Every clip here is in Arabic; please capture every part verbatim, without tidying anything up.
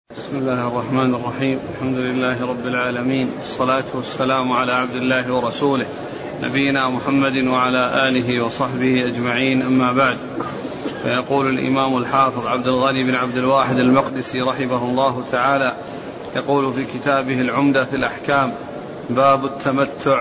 بسم الله الرحمن الرحيم. الحمد لله رب العالمين، والصلاة والسلام على عبد الله ورسوله نبينا محمد وعلى آله وصحبه أجمعين، أما بعد. فيقول الإمام الحافظ عبد الغني بن عبد الواحد المقدسي رحمه الله تعالى، يقول في كتابه العمدة في الأحكام: باب التمتع.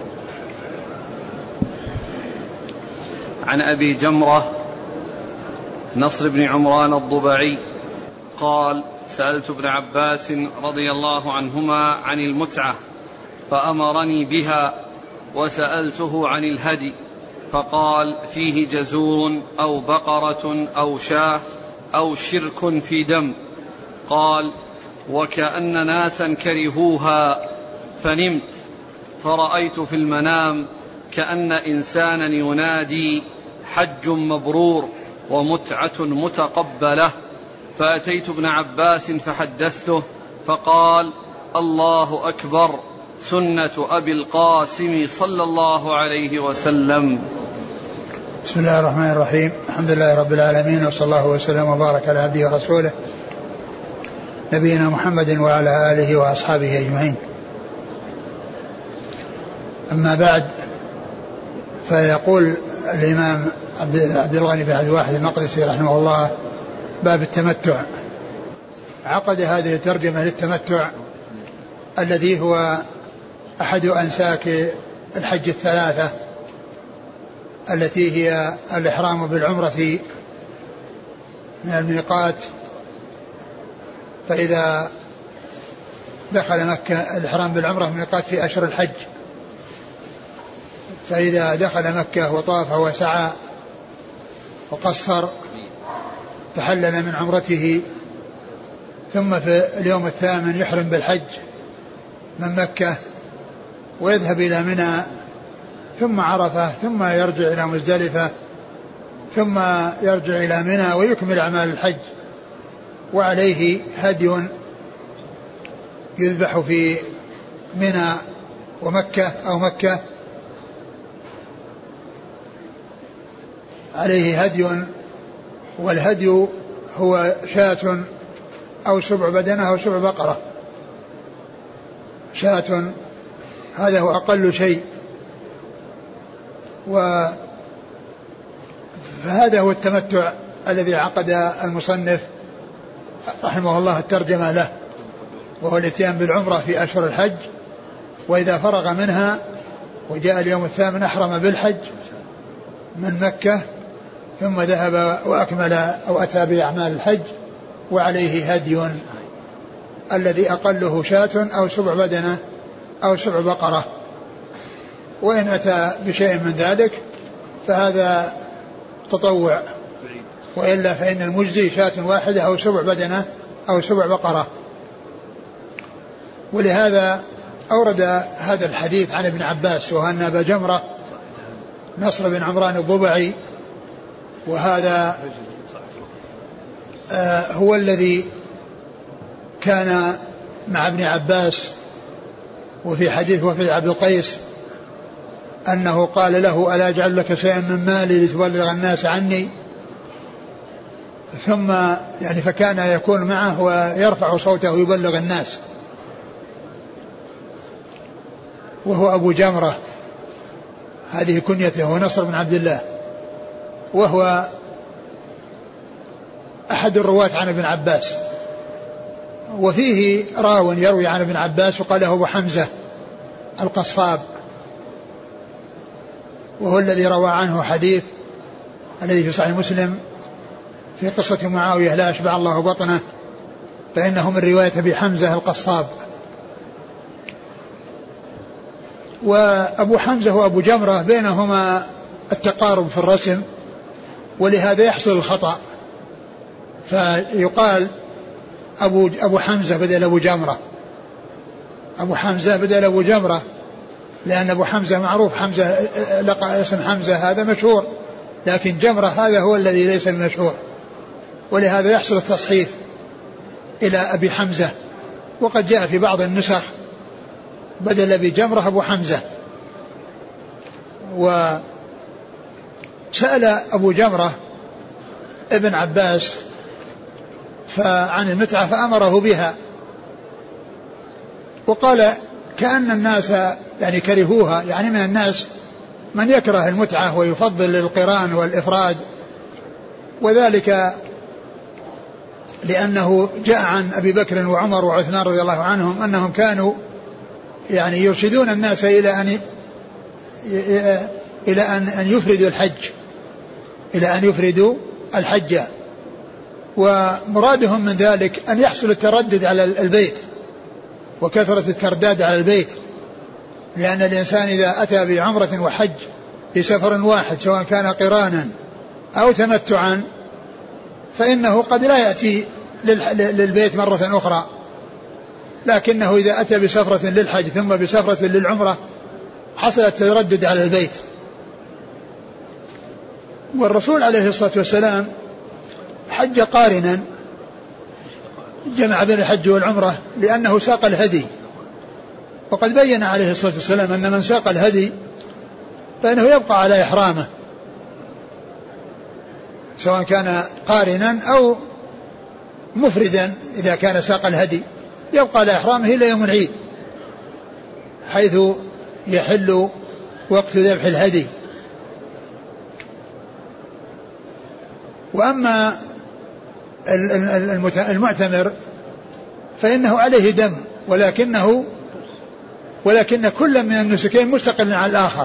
عن أبي جمرة نصر بن عمران الضبعي قال: سألت ابن عباس رضي الله عنهما عن المتعة فأمرني بها، وسألته عن الهدي فقال: فيه جزور أو بقرة أو شاة أو شرك في دم. قال: وكأن ناسا كرهوها فنمت فرأيت في المنام كأن إنسانا ينادي: حج مبرور ومتعة متقبلة. فأتيت ابن عباس فحدثته فقال: الله أكبر، سنة أبي القاسم صلى الله عليه وسلم. بسم الله الرحمن الرحيم. الحمد لله رب العالمين، وصلى الله وسلم وبارك على عبده ورسوله نبينا محمد وعلى آله وأصحابه أجمعين. أما بعد، فيقول الإمام عبد الغني بن عبد الواحد المقدسي رحمه الله: باب التمتع. عقد هذه الترجمة للتمتع الذي هو أحد أنساك الحج الثلاثة، التي هي الإحرام بالعمرة من الميقات، فإذا دخل مكة الإحرام بالعمرة من الميقات في أشهر الحج، فإذا دخل مكة وطاف وسعى وقصر تحلل من عمرته، ثم في اليوم الثامن يحرم بالحج من مكة ويذهب إلى منى ثم عرفة ثم يرجع إلى مزدلفة ثم يرجع إلى منى ويكمل أعمال الحج. وعليه هدي يذبح في منى ومكة أو مكة، عليه هدي، والهدي هو شاة أو سبع بدنة أو سبع بقرة. شاة هذا هو أقل شيء، فهذا هو التمتع الذي عقد المصنف رحمه الله الترجمة له، وهو الاتيان بالعمرة في أشهر الحج، وإذا فرغ منها وجاء اليوم الثامن أحرم بالحج من مكة، ثم ذهب وأكمل أو أتى بأعمال الحج، وعليه هدي الذي أقله شاة أو سبع بدنة أو سبع بقرة. وإن أتى بشيء من ذلك فهذا تطوع، وإلا فإن المجزي شاة واحدة أو سبع بدنة أو سبع بقرة. ولهذا أورد هذا الحديث عن ابن عباس، وأن أبا جمرة نصر بن عمران الضبعي، وهذا آه هو الذي كان مع ابن عباس. وفي حديث وفي عبد القيس أنه قال له: ألا أجعل لك شيئا من مالي لتبلغ الناس عني؟ ثم يعني فكان يكون معه ويرفع صوته ويبلغ الناس، وهو أبو جمرة، هذه كنيته، هو نصر بن عبد الله، وهو أحد الرواة عن ابن عباس. وفيه راو يروي عن ابن عباس وقال له أبو حمزة القصاب، وهو الذي روى عنه حديث الذي في صحيح مسلم في قصة معاوية: لا أشبع الله بطنه، فإنه من رواية أبي حمزة القصاب. وأبو حمزة وأبو جمرة بينهما التقارب في الرسم، ولهذا يحصل الخطأ، فيقال أبو, أبو حمزة بدل أبو جمرة، أبو حمزة بدل أبو جمرة، لأن أبو حمزة معروف، حمزة لقى اسم حمزة هذا مشهور، لكن جمرة هذا هو الذي ليس المشهور، ولهذا يحصل التصحيف إلى أبي حمزة. وقد جاء في بعض النسخ بدل أبي جمرة أبو حمزة. وسأل أبو جمرة ابن عباس فعن المتعة فأمره بها، وقال كأن الناس يعني كرهوها، يعني من الناس من يكره المتعة ويفضل القران والإفراد، وذلك لأنه جاء عن أبي بكر وعمر وعثمان رضي الله عنهم أنهم كانوا يعني يرشدون الناس إلى أن إلى أن يفردوا الحج إلى أن يفردوا الحج ومرادهم من ذلك أن يحصل التردد على البيت وكثرة الترداد على البيت، لأن الإنسان إذا أتى بعمرة وحج في سفر واحد سواء كان قرانا أو تمتعا فإنه قد لا يأتي للبيت مرة أخرى، لكنه إذا أتى بسفرة للحج ثم بسفرة للعمرة حصل التردد على البيت. والرسول عليه الصلاة والسلام حج قارنا، جمع بين الحج والعمرة لأنه ساق الهدي، وقد بين عليه الصلاة والسلام أن من ساق الهدي فإنه يبقى على إحرامه سواء كان قارنا أو مفردا، إذا كان ساق الهدي يبقى على إحرامه إلى يوم العيد حيث يحل وقت ذبح الهدي. وأما المعتمر فإنه عليه دم، ولكنه ولكن كل من النسكين مستقل عن الآخر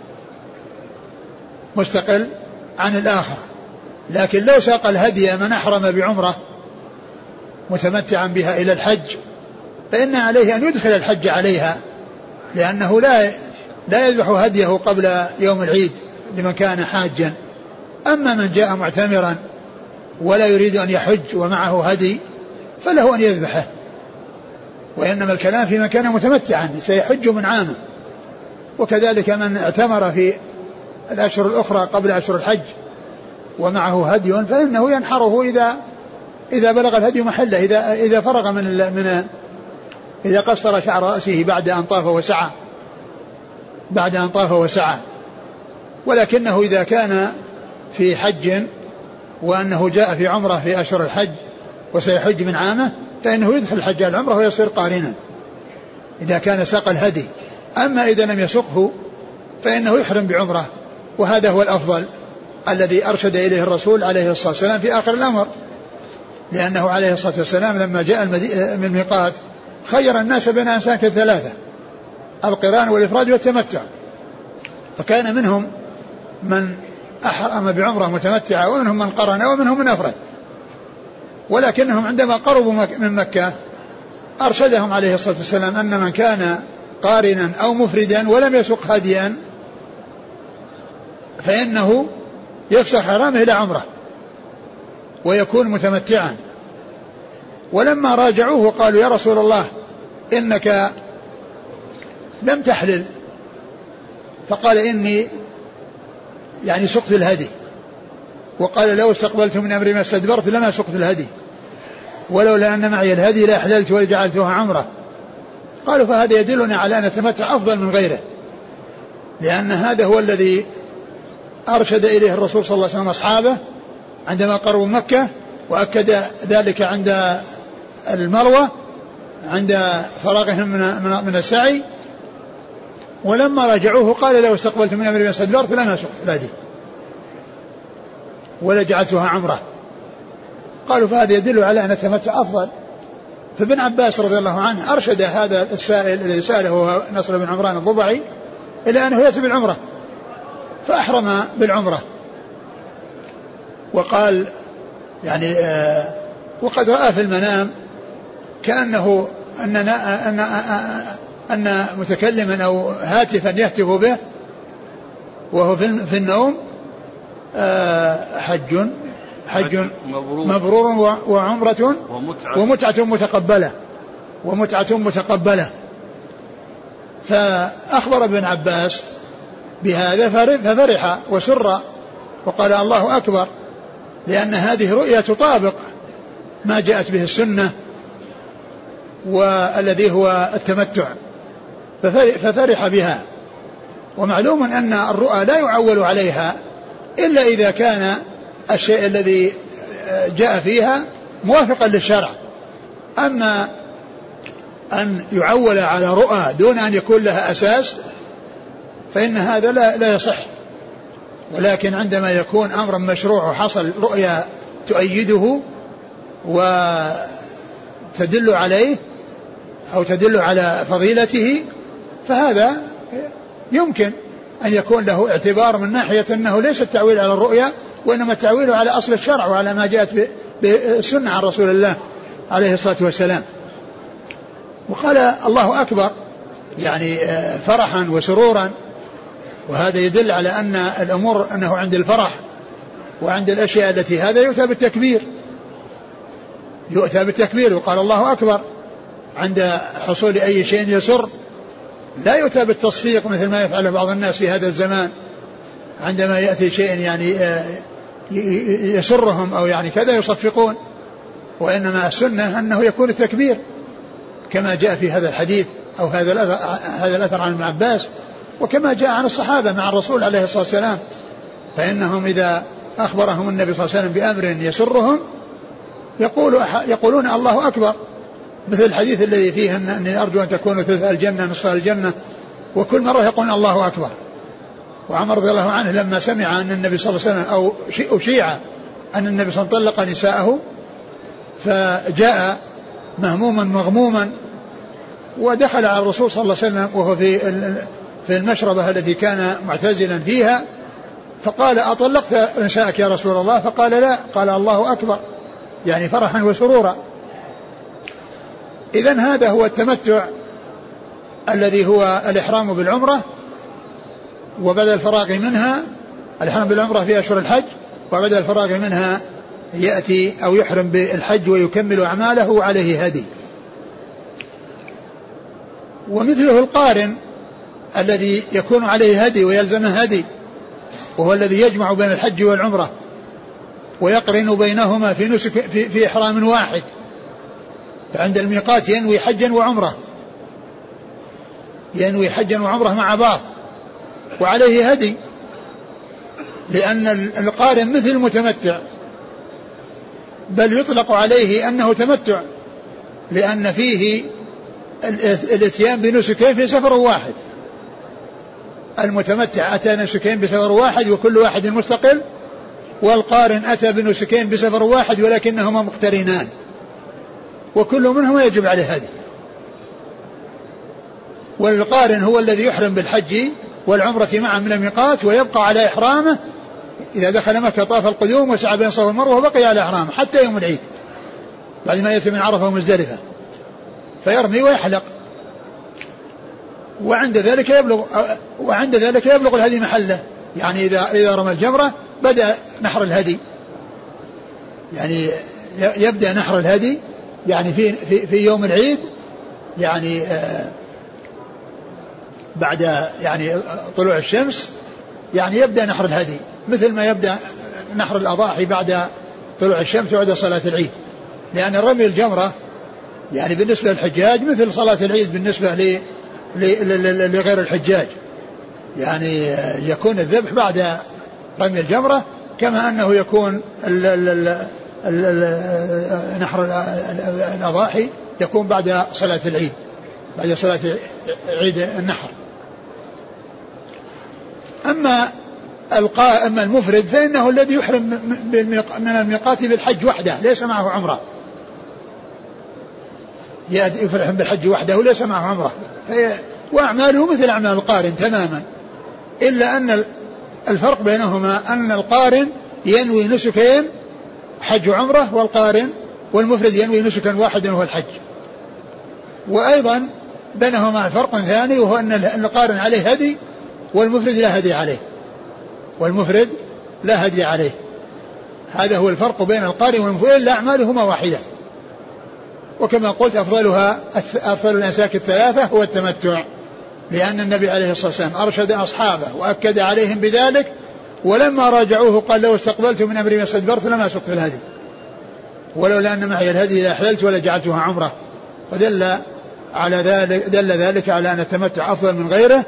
مستقل عن الآخر لكن لو ساق الهدي من أحرم بعمرة متمتعا بها إلى الحج فإن عليه أن يدخل الحج عليها، لأنه لا لا يذبح هديه قبل يوم العيد لمن كان حاجا. أما من جاء معتمرا ولا يريد أن يحج ومعه هدي فله أن يذبحه، وإنما الكلام في من كان متمتعا سيحج من عامه. وكذلك من اعتمر في الأشهر الأخرى قبل أشهر الحج ومعه هدي فإنه ينحره إذا إذا بلغ الهدي محله، إذا إذا فرغ من من إذا قصر شعر رأسه بعد أن طاف وسعى بعد أن طاف وسعى. ولكنه إذا كان في حج وأنه جاء في عمره في أشهر الحج وسيحج من عامه فإنه يدخل الحج على العمره ويصير قارنا إذا كان ساق الهدي. أما إذا لم يسقه فإنه يحرم بعمره، وهذا هو الأفضل الذي أرشد إليه الرسول عليه الصلاة والسلام في آخر الأمر، لأنه عليه الصلاة والسلام لما جاء من الميقات خير الناس بين أنساك الثلاثة القران والإفراد والتمتع، فكان منهم من أحرم بعمره متمتعة ومنهم من قرن ومنهم من أفرد، ولكنهم عندما قربوا من مكة أرشدهم عليه الصلاة والسلام أن من كان قارنا أو مفردا ولم يسق هديا فإنه يفسخ حرامه إلى عمره ويكون متمتعا. ولما راجعوه قالوا يا رسول الله إنك لم تحلل، فقال إني يعني سقت الهدي، وقال لو استقبلت من أمري ما استدبرت لما سقت الهدي، ولولا أن معي الهدي لا أحللت ولجعلتها عمره. قالوا فهذا يدلنا على أن التمتع أفضل من غيره، لأن هذا هو الذي أرشد إليه الرسول صلى الله عليه وسلم أصحابه عندما قربوا مكة، وأكد ذلك عند المروة عند فراغهم من, من السعي. ولما رجعوه قال لو استقبلت من أمري ما استدبرت لما سقت الهدي ولا جعلتها عمره. قالوا فهذا يدل على أن التمتع أفضل. فابن عباس رضي الله عنه أرشد هذا السائل الذي سأله هو نصر بن عمران الضبعي إلى أنه يأتي بالعمرة، فأحرم بالعمرة. وقال يعني آه وقد رأى في المنام كأنه أن, أن, أن متكلما أو هاتفا يهتف به وهو في النوم آه حج حج مبرور, مبرور وعمرة ومتعة, ومتعة متقبلة ومتعة متقبلة. فأخبر ابن عباس بهذا ففرح وسر وقال الله أكبر، لأن هذه رؤية تطابق ما جاءت به السنة والذي هو التمتع، ففرح بها. ومعلوم أن الرؤى لا يعول عليها إلا إذا كان الشيء الذي جاء فيها موافقا للشرع. أما أن يعول على رؤى دون أن يكون لها أساس فإن هذا لا, لا يصح. ولكن عندما يكون أمرا مشروع وحصل رؤيا تؤيده وتدل عليه أو تدل على فضيلته فهذا يمكن أن يكون له اعتبار من ناحية أنه ليس التعويل على الرؤيا وإنما التعويل على أصل الشرع وعلى ما جاءت بالسنة عن رسول الله عليه الصلاة والسلام. وقال الله أكبر يعني فرحا وسرورا، وهذا يدل على أن الأمور أنه عند الفرح وعند الأشياء التي هذا يؤتى بالتكبير يؤتى بالتكبير وقال الله أكبر عند حصول أي شيء يسر، لا يؤتى بالتصفيق مثل ما يفعل بعض الناس في هذا الزمان عندما يأتي شيء يعني يسرهم أو يعني كذا يصفقون، وإنما السنة أنه يكون التكبير كما جاء في هذا الحديث أو هذا هذا الأثر عن ابن عباس، وكما جاء عن الصحابة مع الرسول عليه الصلاة والسلام، فإنهم إذا أخبرهم النبي صلى الله عليه وسلم بأمر يسرهم يقول يقولون الله أكبر، مثل الحديث الذي فيه أني أرجو أن تكون ثلث الجنة نصف الجنة، وكل مرة يقول الله أكبر. وعمر رضي الله عنه لما سمع أن النبي صلى الله عليه وسلم أو أشيع أن النبي صلى الله عليه وسلم طلق نساءه فجاء مهموما مغموما ودخل على الرسول صلى الله عليه وسلم وهو في في المشربة التي كان معتزلا فيها، فقال أطلقت نساءك يا رسول الله؟ فقال لا، قال الله أكبر، يعني فرحا وسرورا. إذن هذا هو التمتع الذي هو الإحرام بالعمرة، وبعد الفراغ منها الإحرام بالعمرة في أشهر الحج، وبعد الفراغ منها يأتي أو يحرم بالحج ويكمل أعماله وعليه هدي. ومثله القارن الذي يكون عليه هدي ويلزمه هدي، وهو الذي يجمع بين الحج والعمرة ويقرن بينهما في نسك في, في إحرام واحد، فعند الميقات ينوي حجا وعمرة ينوي حجا وعمرة مع بعض وعليه هدي، لأن القارن مثل المتمتع، بل يطلق عليه أنه تمتع لأن فيه الاتيان بنسكين في سفر واحد. المتمتع أتى نسكين بسفر واحد وكل واحد مستقل، والقارن أتى بنسكين بسفر واحد ولكنهما مقترنان وكل منهما يجب عليه هدي. والقارن هو الذي يحرم بالحج والعمرة معا من الميقات ويبقى على إحرامه، إذا دخل مكة طاف القدوم وسعى بين الصفا والمروة وبقي على إحرامه حتى يوم العيد بعد ما يأتي من عرفة ومزدلفة فيرمي ويحلق، وعند ذلك يبلغ وعند ذلك يبلغ الهدي محله، يعني إذا إذا رمى الجمرة بدأ نحر الهدي، يعني يبدأ نحر الهدي يعني في في في يوم العيد، يعني آه بعد يعني طلوع الشمس يعني يبدأ نحر الهدي مثل ما يبدأ نحر الأضاحي بعد طلوع الشمس وبعد صلاة العيد، لأن رمي الجمرة يعني بالنسبة للحجاج مثل صلاة العيد بالنسبة لغير الحجاج، يعني يكون الذبح بعد رمي الجمرة كما أنه يكون ال ال ال نحر الأضاحي يكون بعد صلاة العيد بعد صلاة عيد النحر. أما أما المفرد فإنه الذي يحرم من الميقات بالحج وحده ليس معه عمرة، يفرح بالحج وحده ليس معه عمرة، وأعماله مثل أعمال القارن تماما، إلا أن الفرق بينهما أن القارن ينوي نسكين حج وعمرة، والقارن والمفرد ينوي نسكا واحدا وهو الحج. وأيضا بينهما فرق ثاني وهو أن القارن عليه هدي والمفرد لا هدي عليه والمفرد لا هدي عليه هذا هو الفرق بين القارن والمفرد، إلا أعمالهما واحدة. وكما قلت أفضلها أفضل الأنساك الثلاثة هو التمتع، لأن النبي عليه الصلاة والسلام أرشد أصحابه وأكد عليهم بذلك، ولما راجعوه قال لو استقبلت من أمري ما استدبرت لما سقت الهدي، ولولا أن معي الهدي لأحللت ولا جعلتها عمرة. فدل على ذلك دل ذلك على أن التمتع أفضل من غيره.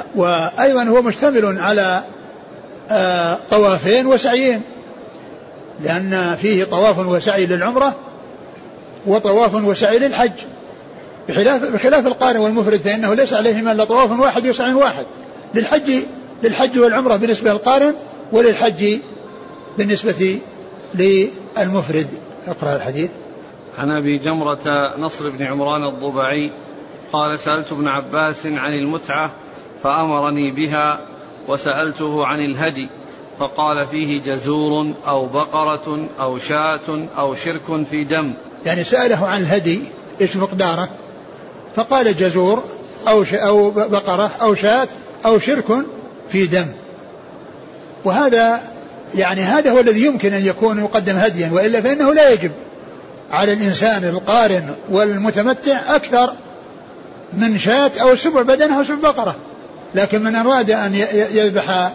وأيضا هو مشتمل على طوافين وسعيين، لأن فيه طواف وسعي للعمرة وطواف وسعي للحج، بخلاف, بخلاف القارن والمفرد فإنه ليس عليهما إلا طواف واحد وسعي واحد للحج, للحج والعمرة بالنسبة للقارن وللحج بالنسبة للمفرد. اقرأ الحديث. عن أبي جمرة نصر بن عمران الضبعي قال سألت ابن عباس عن المتعة فأمرني بها، وسألته عن الهدي فقال فيه جزور أو بقرة أو شاة أو شرك في دم. يعني سأله عن الهدي إيش مقداره، فقال جزور أو, أو بقرة أو شاة أو شرك في دم. وهذا يعني هذا هو الذي يمكن أن يكون يقدم هديا، وإلا فإنه لا يجب على الإنسان القارن والمتمتع أكثر من شاة أو سبع بدنة أو سبع بقرة. لكن من أراد أن يذبح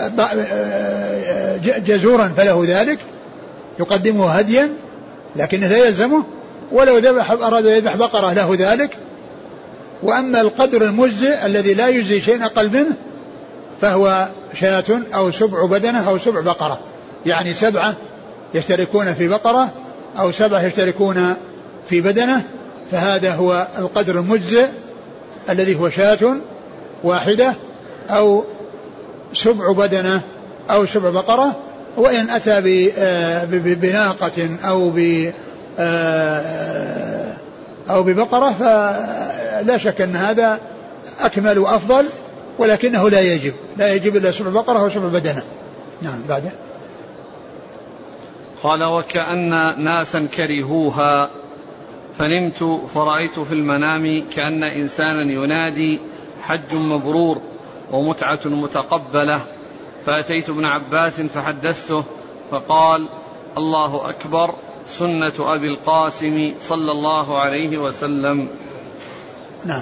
جزورا فله ذلك يقدمه هديا، لكنه لا يلزمه. ولو ذبح أراد يذبح بقرة له ذلك. وأما القدر المجزئ الذي لا يجزي شيء أقل منه فهو شاة أو سبع بدنة أو سبع بقرة، يعني سبعة يشتركون في بقرة أو سبعة يشتركون في بدنة، فهذا هو القدر المجزئ الذي هو شاة واحدة أو سبع بدنة أو سبع بقرة. وإن أتى بناقة أو ب أو ببقرة فلا شك أن هذا أكمل وأفضل، ولكنه لا يجب لا يجب إلا سبع بقرة أو سبع بدنة. نعم. بعده قال وكأن ناسا كرهوها فنمت فرأيت في المنام كأن إنسانا ينادي حج مبرور ومتعة متقبلة، فأتيت ابن عباس فحدثته فقال الله أكبر سنة أبي القاسم صلى الله عليه وسلم. نعم.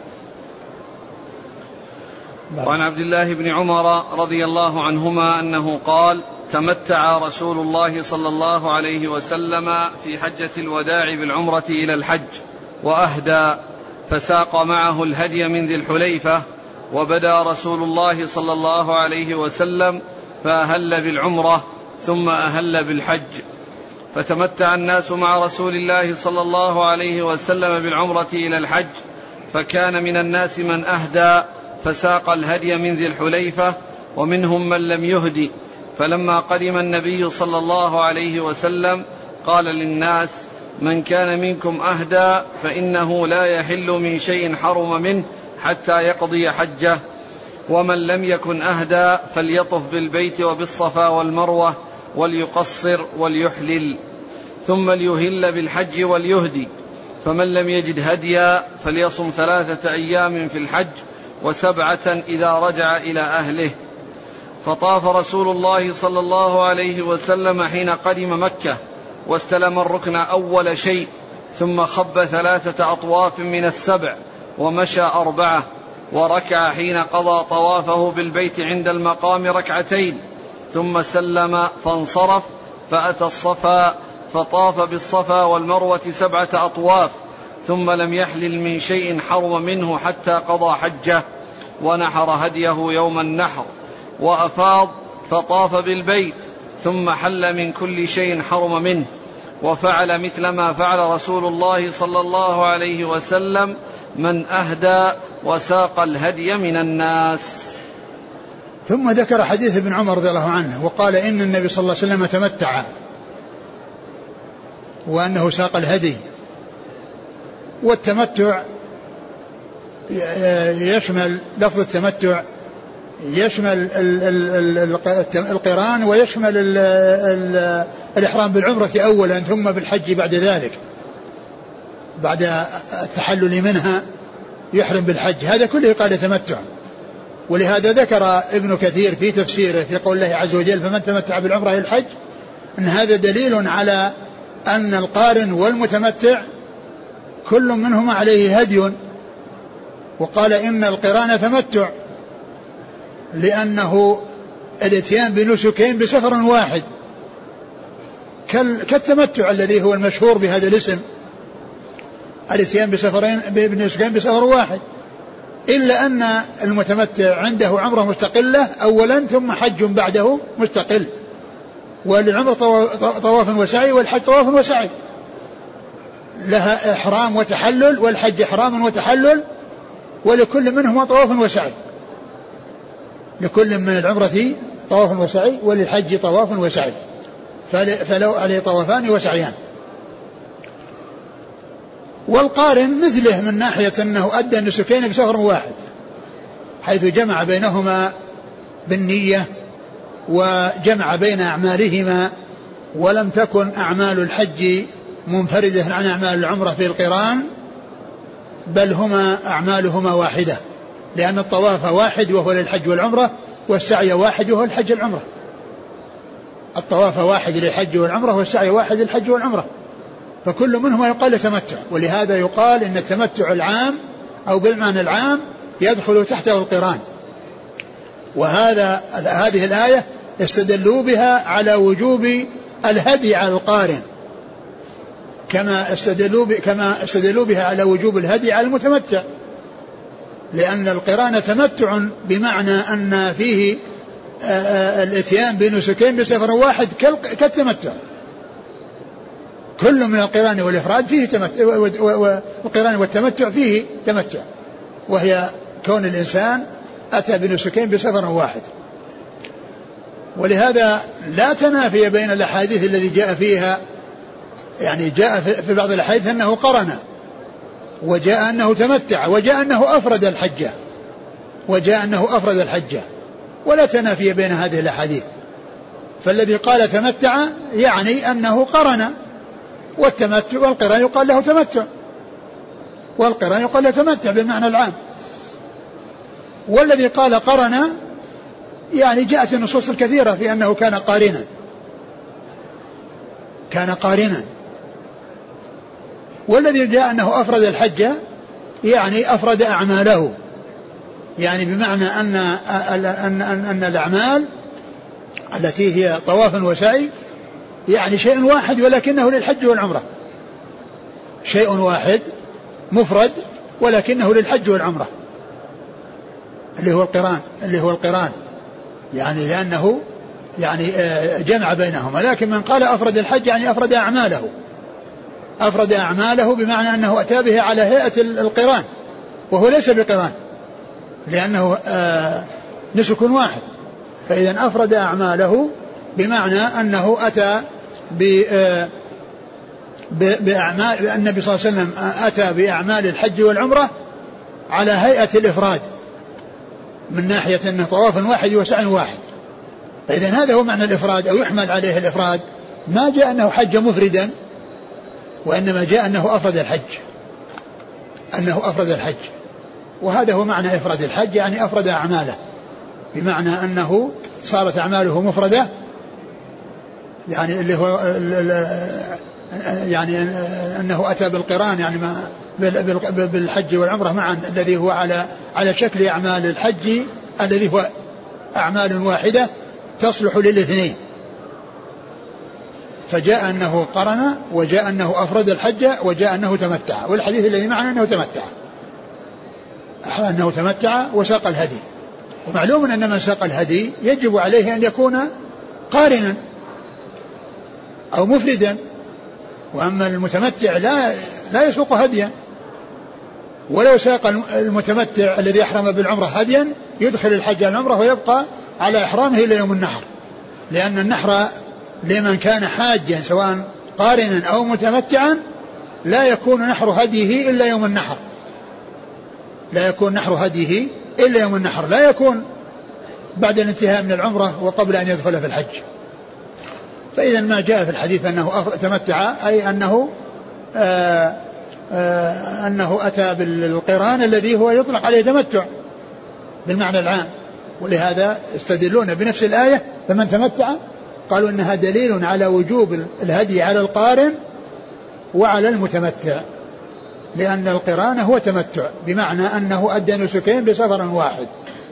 وعن عبد الله بن عمر رضي الله عنهما أنه قال تمتع رسول الله صلى الله عليه وسلم في حجة الوداع بالعمرة إلى الحج وأهدى، فساق معه الهدي من ذي الحليفة، وبدا رسول الله صلى الله عليه وسلم فأهل بالعمرة ثم أهل بالحج، فتمتع الناس مع رسول الله صلى الله عليه وسلم بالعمرة إلى الحج، فكان من الناس من أهدى فساق الهدي من ذي الحليفة، ومنهم من لم يهدي. فلما قدم النبي صلى الله عليه وسلم قال للناس من كان منكم أهدى فإنه لا يحل من شيء حرم منه حتى يقضي حجه، ومن لم يكن أهدى فليطف بالبيت وبالصفا والمروة وليقصر وليحلل، ثم ليهل بالحج وليهدي، فمن لم يجد هديا فليصم ثلاثة أيام في الحج وسبعة إذا رجع إلى أهله. فطاف رسول الله صلى الله عليه وسلم حين قدم مكة واستلم الركن أول شيء، ثم خب ثلاثة أطواف من السبع ومشى أربعة، وركع حين قضى طوافه بالبيت عند المقام ركعتين، ثم سلم فانصرف، فأتى الصفا فطاف بالصفا والمروة سبعة أطواف، ثم لم يحلل من شيء حرم منه حتى قضى حجه، ونحر هديه يوم النحر، وأفاض فطاف بالبيت، ثم حل من كل شيء حرم منه، وفعل مثل ما فعل رسول الله صلى الله عليه وسلم من أهدى وساق الهدي من الناس. ثم ذكر حديث ابن عمر رضي الله عنه وقال إن النبي صلى الله عليه وسلم تمتع وأنه ساق الهدي. والتمتع يشمل لفظ التمتع يشمل القران ويشمل الإحرام بالعمرة أولا ثم بالحج بعد ذلك، بعد التحلل منها يحرم بالحج، هذا كله قال تمتع. ولهذا ذكر ابن كثير في تفسيره في قول الله عز وجل فمن تمتع بالعمرة إلى الحج أن هذا دليل على أن القارن والمتمتع كل منهما عليه هدي، وقال إن القران تمتع لأنه الاتيان بنسكين بسفر واحد كالتمتع الذي هو المشهور بهذا الاسم، الاتيان بسفرين بنسكين بسفر واحد، إلا أن المتمتع عنده عمرة مستقلة أولا ثم حج بعده مستقل، وللعمرة طواف وسعي والحج طواف وسعي، لها إحرام وتحلل، والحج إحرام وتحلل، ولكل منهما طواف وسعي، لكل من العمرة طواف وسعي وللحج طواف وسعي، فلو عليه طوافان وسعيان. والقارن مثله من ناحية أنه أدى النسكين بسفر واحد، حيث جمع بينهما بالنية وجمع بين أعمالهما، ولم تكن أعمال الحج منفردة عن أعمال العمرة في القران، بل هما أعمالهما واحدة، لأن الطواف واحد وهو للحج والعمرة، والسعي واحد وهو الحج والعمرة. الطواف واحد للحج والعمرة، والسعي واحد للحج والعمرة، فكل منهما يقال تمتع. ولهذا يقال إن التمتع العام أو بالمعنى العام يدخل تحته القران. وهذا هذه الآية استدلوا بها على وجوب الهدي على القارن، كما استدلوا كما استدلوا بها على وجوب الهدي على المتمتع، لأن القران تمتع بمعنى أن فيه الاتيان بنسكين بسفر واحد كالتمتع. كل من القران والإفراد فيه تمتع، والقران والتمتع فيه تمتع، وهي كون الإنسان أتى بنسكين بسفر واحد. ولهذا لا تنافي بين الأحاديث الذي جاء فيها، يعني جاء في بعض الأحاديث أنه قرن، وجاء أنه تمتع، وجاء أنه أفرد الحج، وجاء أنه أفرد الحج، ولا تنافي بين هذه الأحاديث. فالذي قال تمتع يعني أنه قرن، والتمتع والقران يقال له تمتع، والقران يقال له تمتع بالمعنى العام. والذي قال قرن يعني جاءت النصوص الكثيرة في أنه كان قارنا، كان قارنا. والذي جاء أنه أفرد الحج يعني أفرد أعماله، يعني بمعنى أن, أن, أن, أن الأعمال التي هي طواف وسعي يعني شيء واحد، ولكنه للحج والعمرة، شيء واحد مفرد ولكنه للحج والعمرة، اللي هو القران اللي هو القران يعني لأنه يعني جمع بينهما. لكن من قال أفرد الحج يعني أفرد أعماله، أفرد أعماله بمعنى أنه أتى به على هيئة القران، وهو ليس بقران لأنه نسك واحد. فإذا أفرد أعماله بمعنى أنه أتى بأعمال، النبي صلى الله عليه وسلم أتى بأعمال الحج والعمرة على هيئة الإفراد، من ناحية أنه طواف واحد وسعي واحد. فإذا هذا هو معنى الإفراد، أو يحمل عليه الإفراد. ما جاء أنه حج مفردا، وإنما جاء أنه أفرد الحج، أنه أفرد الحج. وهذا هو معنى إفراد الحج، يعني أفرد أعماله، بمعنى أنه صارت أعماله مفردة، يعني اللي هو يعني أنه أتى بالقران، يعني ما بالحج والعمرة معا، الذي هو على على شكل أعمال الحج، الذي هو أعمال واحدة تصلح للاثنين. فجاء أنه قرن، وجاء أنه أفرد الحج، وجاء أنه تمتع. والحديث الذي معنا أنه تمتع، أنه تمتع وساق الهدي. ومعلوم أن من ساق الهدي يجب عليه أن يكون قارنا أو مفردا، وأما المتمتع لا لا يسوق هديا. ولو ساق المتمتع الذي أحرم بالعمرة هديا يدخل الحج على العمرة ويبقى على إحرامه إلى يوم النحر، لأن النحر لمن كان حاجا سواء قارنا أو متمتعا لا يكون نحر هديه إلا يوم النحر، لا يكون نحر هديه إلا يوم النحر، لا يكون بعد الانتهاء من العمرة وقبل أن يدخل في الحج. فإذا ما جاء في الحديث أنه تمتع أي أنه آآ آآ أنه أتى بالقران الذي هو يطلق عليه تمتع بالمعنى العام. ولهذا استدلون بنفس الآية، فمن تمتع قالوا إنها دليل على وجوب الهدي على القارن وعلى المتمتع، لأن القران هو تمتع بمعنى أنه أدى نسكين بسفر واحد.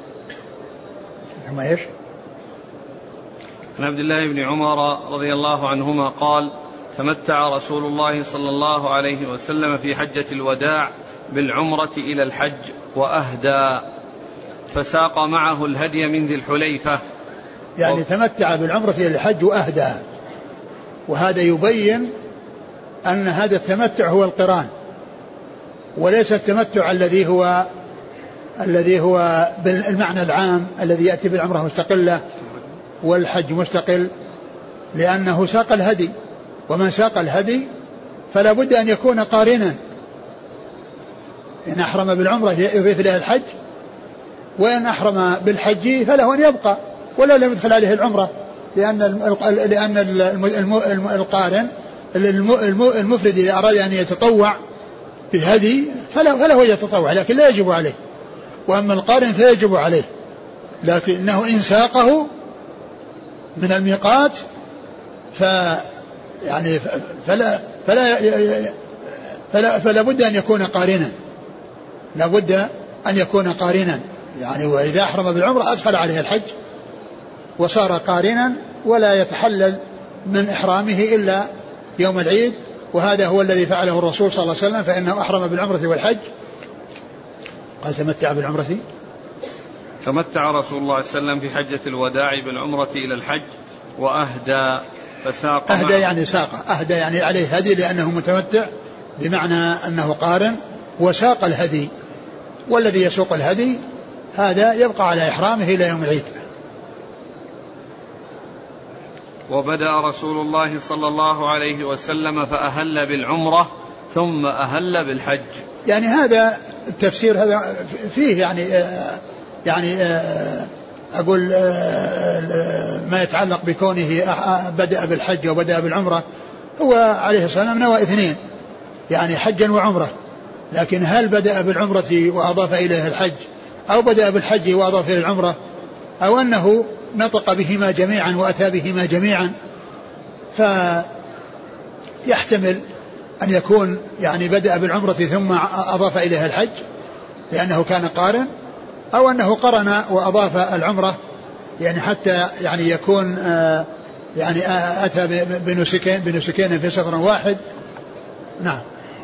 ثم ايش؟ عن عبد الله بن عمر رضي الله عنهما قال: تمتع رسول الله صلى الله عليه وسلم في حجة الوداع بالعمرة إلى الحج وأهدى، فساق معه الهدي من ذي الحليفة، يعني تمتع بالعمرة إلى الحج وأهدى. وهذا يبين أن هذا التمتع هو القران، وليس التمتع الذي هو الذي هو بالمعنى العام الذي يأتي بالعمرة مستقلة والحج مستقل، لأنه ساق الهدي، ومن ساق الهدي فلا بد أن يكون قارنا، إن أحرم بالعمرة يضيف له الحج، وإن أحرم بالحج فله أن يبقى ولا لم يدخل عليه العمرة، لأن لأن القارن المفرد إذا أراد أن يتطوع بهدي فله يتطوع لكن لا يجب عليه، وأما القارن فيجب عليه، لكنه إن ساقه من الميقات ف يعني فلا فلا فلا, فلا بد أن يكون قارنا، لا بد أن يكون قارنا يعني. وإذا أحرم بالعمرة أدخل عليه الحج وصار قارنا ولا يتحلل من إحرامه إلا يوم العيد، وهذا هو الذي فعله الرسول صلى الله عليه وسلم، فإنه أحرم بالعمرة والحج. قال تمتع بالعمرة، تمتع رسول الله صلى الله عليه وسلم في حجة الوداع بالعمرة إلى الحج وأهدى فساق. أهدى يعني ساق، أهدى يعني عليه هدي لأنه متمتع بمعنى أنه قارن، وساق الهدي، والذي يسوق الهدي هذا يبقى على إحرامه إلى يوم العيد. وبدأ رسول الله صلى الله عليه وسلم فأهل بالعمرة ثم أهل بالحج. يعني هذا التفسير هذا فيه يعني يعني أقول ما يتعلق بكونه بدأ بالحج وبدأ بالعمرة، هو عليه الصلاة والسلام نوى اثنين يعني حجا وعمرة، لكن هل بدأ بالعمرة وأضاف إليه الحج، أو بدأ بالحج وأضاف إليه العمرة، أو أنه نطق بهما جميعا وأتى بهما جميعا، فيحتمل أن يكون يعني بدأ بالعمرة ثم أضاف إليها الحج لأنه كان قارن، أو أنه قرن وأضاف العمرة يعني حتى يعني يكون آه يعني آه أتى بنسكين, بنسكين في سفر واحد. نعم.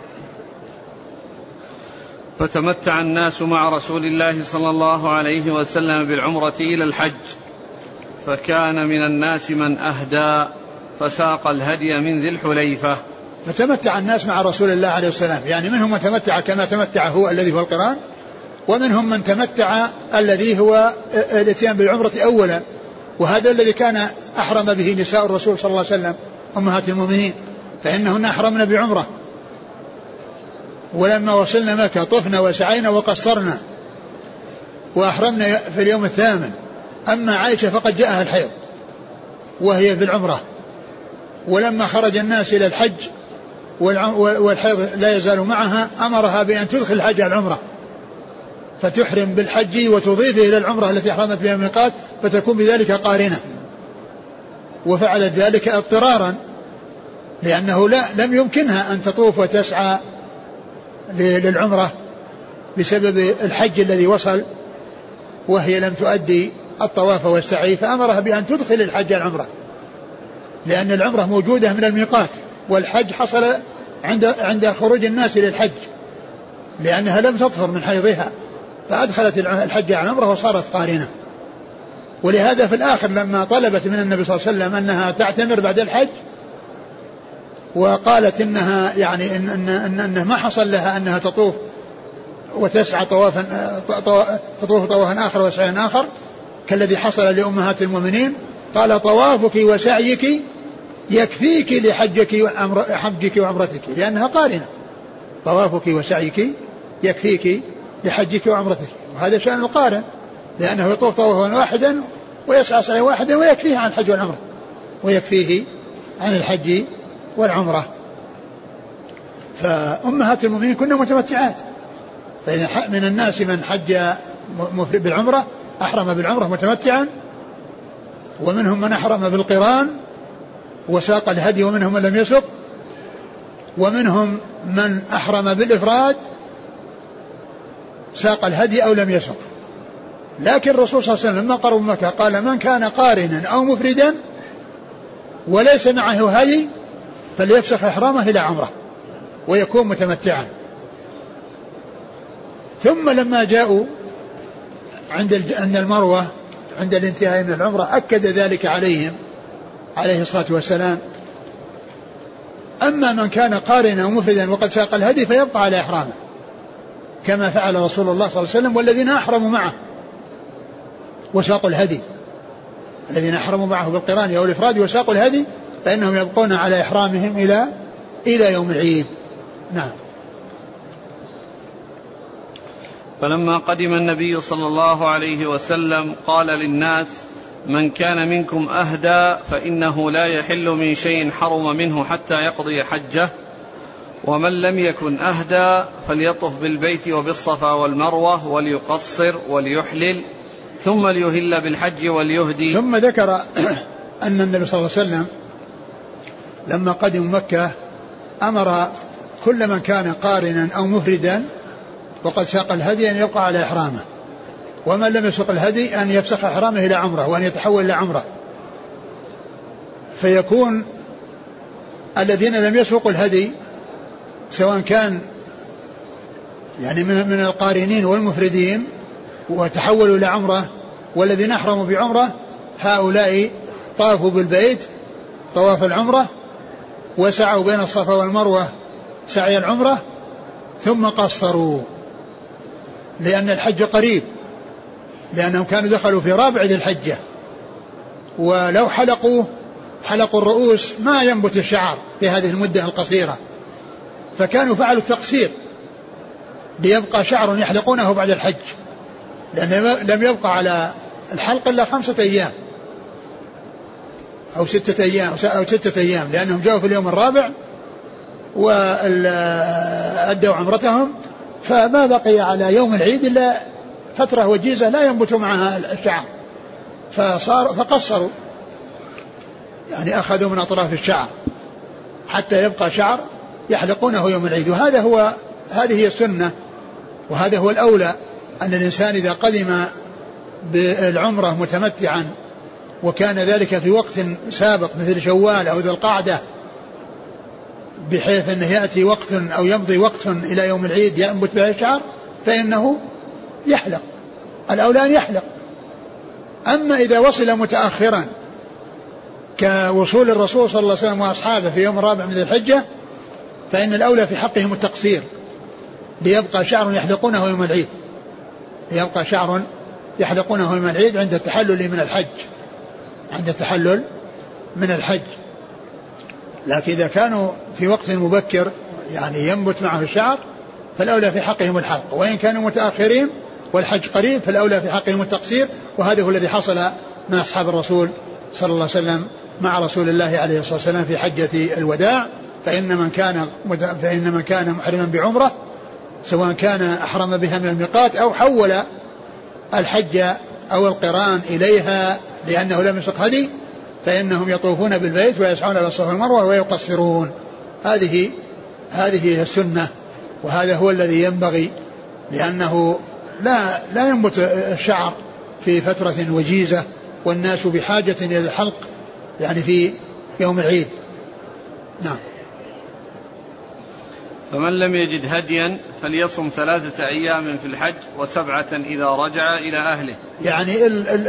فتمتع الناس مع رسول الله صلى الله عليه وسلم بالعمرة إلى الحج، فكان من الناس من أهدى فساق الهدي من ذي الحليفة. فتمتع الناس مع رسول الله عليه السلام، يعني منهم من تمتع كما تمتع هو الذي هو القران، ومنهم من تمتع الذي هو الاتيان بالعمرة أولا، وهذا الذي كان أحرم به نساء الرسول صلى الله عليه وسلم أمهات المؤمنين، فإنهن أحرمن بعمرة، ولما وصلنا مكة طفنا وسعينا وقصرنا وأحرمنا في اليوم الثامن. أما عائشة فقد جاءها الحيض وهي في العمرة، ولما خرج الناس إلى الحج والحيض لا يزال معها أمرها بأن تدخل الحج على العمرة، فتحرم بالحج وتضيف إلى العمرة التي أحرمت بها الميقات، فتكون بذلك قارنة، وفعلت ذلك اضطرارا لأنه لا لم يمكنها أن تطوف وتسعى للعمرة بسبب الحج الذي وصل، وهي لم تؤدي الطواف والسعي، فأمرها بأن تدخل الحج على العمرة، لأن العمرة موجودة من الميقات، والحج حصل عند عند خروج الناس إلى الحج، لأنها لم تطهر من حيضها، فأدخلت الحج على العمرة وصارت قارنة. ولهذا في الآخر لما طلبت من النبي صلى الله عليه وسلم أنها تعتمر بعد الحج، وقالت إنها يعني إن إن إن إنه ما حصل لها أنها تطوف وتسعى طوافا تطوف طوافا آخر وسعيا آخر كالذي حصل لأمهات المؤمنين، قال طوافك وسعيك يكفيك لحجك وحجك وعمرتك، لأنها قارنة، طوافك وسعيك يكفيك لحجك وعمرتك، وهذا شأن القارن، لأنه يطوف طوافا واحدا ويسعى سعيا واحدا ويكفيه عن الحج والعمرة، ويكفيه عن الحج والعمرة. فأمهات المؤمنين كنا متمتعات، فإذا من الناس من حج مفرد بالعمرة أحرم بالعمرة متمتعا، ومنهم من أحرم بالقران وساق الهدي، ومنهم من لم يسق، ومنهم من أحرم بالإفراد ساق الهدي أو لم يسق. لكن الرسول صلى الله عليه وسلم لما قرب مكة قال من كان قارنا أو مفردا وليس معه هدي فليفسخ إحرامه إلى عمره ويكون متمتعا. ثم لما جاءوا عند عند المروة عند الانتهاء من العمرة أكد ذلك عليهم عليه الصلاة والسلام. أما من كان قارنا ومفردا وقد ساق الهدي فيبقى على إحرامه كما فعل رسول الله صلى الله عليه وسلم والذين أحرموا معه وساقوا الهدي، الذين أحرموا معه بالقران أو الإفراد وساقوا الهدي فإنهم يبقون على إحرامهم إلى إلى يوم العيد. نعم. فلما قدم النبي صلى الله عليه وسلم قال للناس: من كان منكم أهدى فإنه لا يحل من شيء حرم منه حتى يقضي حجه، ومن لم يكن أهدى فليطف بالبيت وبالصفا والمروة وليقصر وليحلل ثم ليهل بالحج وليهدي. ثم ذكر أن النبي صلى الله عليه وسلم لما قدم مكة أمر كل من كان قارنا أو مفردا وقد ساق الهدي أن يبقى على إحرامه، ومن لم يسق الهدي أن يفسخ إحرامه إلى عمره وأن يتحول إلى عمره، فيكون الذين لم يسوقوا الهدي سواء كان يعني من من القارنين والمفردين وتحولوا إلى عمره، والذين أحرموا بعمره هؤلاء طافوا بالبيت طواف العمرة وسعوا بين الصفا والمروة سعي العمرة ثم قصروا، لأن الحج قريب، لأنهم كانوا دخلوا في رابع ذي الحجة، ولو حلقوا حلقوا الرؤوس ما ينبت الشعر في هذه المدة القصيرة، فكانوا فعلوا التقصير ليبقى شعر يحلقونه بعد الحج، لأن لم يبقى على الحلق إلا خمسة أيام أو ستة أيام أو ستة أيام، لأنهم جاءوا في اليوم الرابع وأدوا عمرتهم، فما بقي على يوم العيد إلا فترة وجيزة لا ينبت معها الشعر، فصار فقصروا، يعني أخذوا من أطراف الشعر حتى يبقى شعر يحلقونه يوم العيد. وهذا هو هذه هي السنة، وهذا هو الأولى، أن الإنسان إذا قدم بالعمرة متمتعا وكان ذلك في وقت سابق مثل شوال أو ذي القعدة، بحيث أنه يأتي وقت أو يمضي وقت إلى يوم العيد ينبت به الشعر، فإنه يحلق، الأولى أن يحلق. أما إذا وصل متأخرا كوصول الرسول صلى الله عليه وسلم وأصحابه في يوم الرابع من ذي الحجة، فإن الأولى في حقهم التقصير ليبقى شعر يحلقونه يوم العيد، ليبقى شعر يحلقونه يوم العيد عند التحلل من الحج، عند التحلل من الحج. لكن إذا كانوا في وقت مبكر يعني ينبت معه الشعر فالأولى في حقهم الحلق، وإن كانوا متأخرين والحج قريب فالأولى في حقهم التقصير. وهذا هو الذي حصل من أصحاب الرسول صلى الله عليه وسلم مع رسول الله عليه الصلاة والسلام في حجة الوداع، فإن من كان فإن من كان محرما بعمرة سواء كان أحرم بها من الميقات أو حول الحج أو القران إليها لأنه لم يسق هدي، فإنهم يطوفون بالبيت ويسعون إلى الصفا والمروة ويقصرون. هذه هذه السنة، وهذا هو الذي ينبغي، لأنه لا لا ينبت الشعر في فترة وجيزة والناس بحاجة إلى الحلق يعني في يوم العيد. نعم. فمن لم يجد هديا فليصم ثلاثة أيام في الحج وسبعة إذا رجع إلى أهله. يعني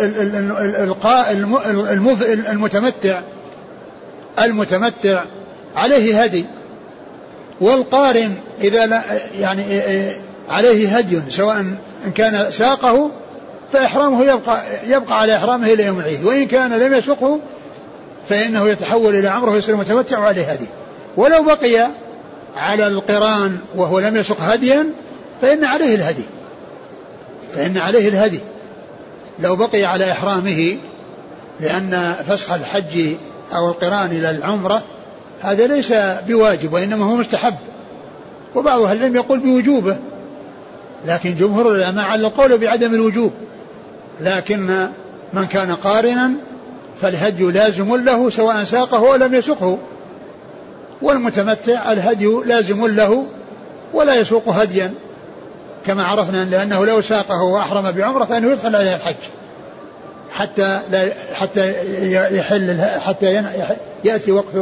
المتمتع المتمتع عليه هدي، والقارن إذا لا يعني عليه هدي سواء إن كان ساقه فإحرامه يبقى, يبقى على إحرامه إلى يوم العيد، وإن كان لم يسقه فإنه يتحول إلى عمره ويصير متمتع وعليه هدي. ولو بقي على القران وهو لم يسق هديا فإن عليه الهدي، فإن عليه الهدي لو بقي على إحرامه، لأن فسخ الحج أو القران إلى العمرة هذا ليس بواجب وإنما هو مستحب، وبعض أهل العلم يقول بوجوبه، لكن جمهور العلماء على القول بعدم الوجوب. لكن من كان قارنا فالهدي لازم له سواء ساقه أو لم يسقه، والمتمتع الهدي لازم له ولا يسوق هديا كما عرفنا، لأنه لو ساقه وأحرم بعمرة فإنه يدخل عليه الحج حتى لا حتى يحل حتى يأتي وقت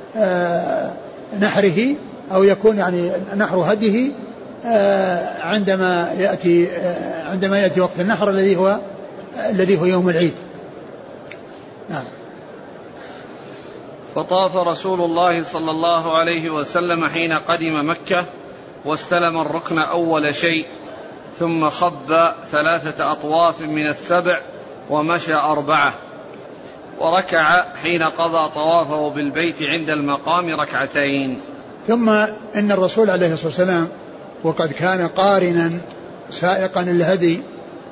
نحره أو يكون يعني نحر هديه عندما يأتي عندما يأتي وقت النحر الذي هو الذي هو يوم العيد. نعم. فطاف رسول الله صلى الله عليه وسلم حين قدم مكة واستلم الركن أول شيء، ثم خب ثلاثة أطواف من السبع ومشى أربعة، وركع حين قضى طوافه بالبيت عند المقام ركعتين. ثم إن الرسول عليه الصلاة والسلام وقد كان قارنا سائقا الهدي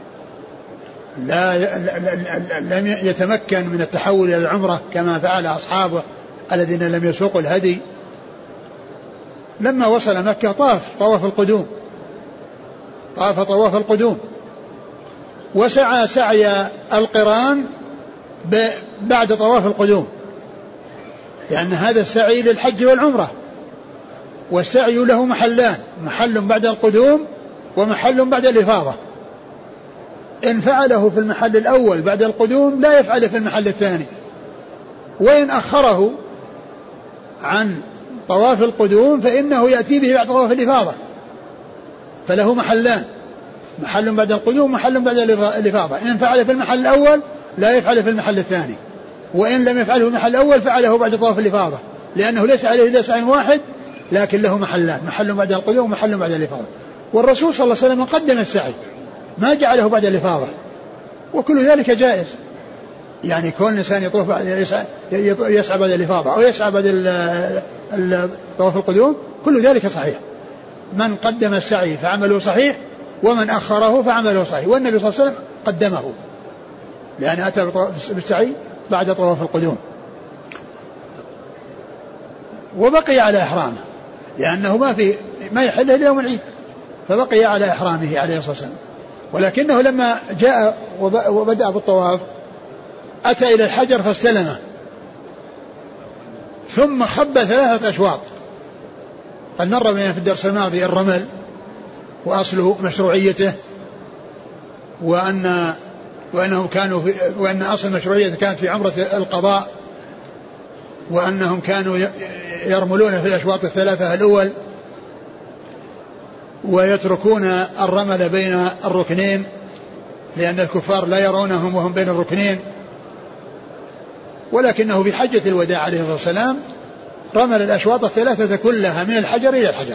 لا لم يتمكن من التحول إلى العمرة كما فعل أصحابه الذين لم يسوقوا الهدي. لما وصل مكة طاف طواف القدوم طاف طواف القدوم وسعى سعي القران بعد طواف القدوم، لأن هذا السعي للحج والعمرة، والسعي له محلان، محل بعد القدوم ومحل بعد الإفاضة. إن فعله في المحل الأول بعد القدوم لا يفعله في المحل الثاني، وإن أخره عن طواف القدوم فإنه يأتي به بعد طواف الإفاضة، فله محلان، محل بعد القدوم ومحل بعد الإفاضة. إن فعله في المحل الأول لا يفعله في المحل الثاني، وإن لم يفعله في المحل الأول فعله بعد طواف الإفاضة، لأنه ليس عليه إلا سعي واحد لكن له محلان، محل بعد القدوم ومحل بعد الإفاضة. والرسول صلى الله عليه وسلم قدم السعي ما جعله بعد الإفاضة، وكل ذلك جائز. يعني كون الإنسان يطوف يسعى, يسعى بعد الإفاضة أو يسعى بعد طواف القدوم كل ذلك صحيح. من قدم السعي فعمله صحيح، ومن أخره فعمله صحيح، والنبي صلى الله عليه وسلم قدمه لأن أتى بالسعي بعد طواف القدوم، وبقي على إحرامه لأنه ما في ما يحل إلا يوم العيد، فبقي على إحرامه عليه الصلاة والسلام. ولكنه لما جاء وبدأ بالطواف أتى إلى الحجر فاستلمه، ثم خب ثلاثة أشواط. قد مر بنا في الدرس الماضي الرمل وأصله مشروعيته، وأن وأنهم كانوا في وأن أصل مشروعيته كانت في عمرة القضاء، وأنهم كانوا يرملون في الأشواط الثلاثة الأول ويتركون الرمل بين الركنين لأن الكفار لا يرونهم وهم بين الركنين. ولكنه في حجة الوداع عليه الصلاة والسلام رمل الأشواط الثلاثة كلها من الحجر إلى الحجر،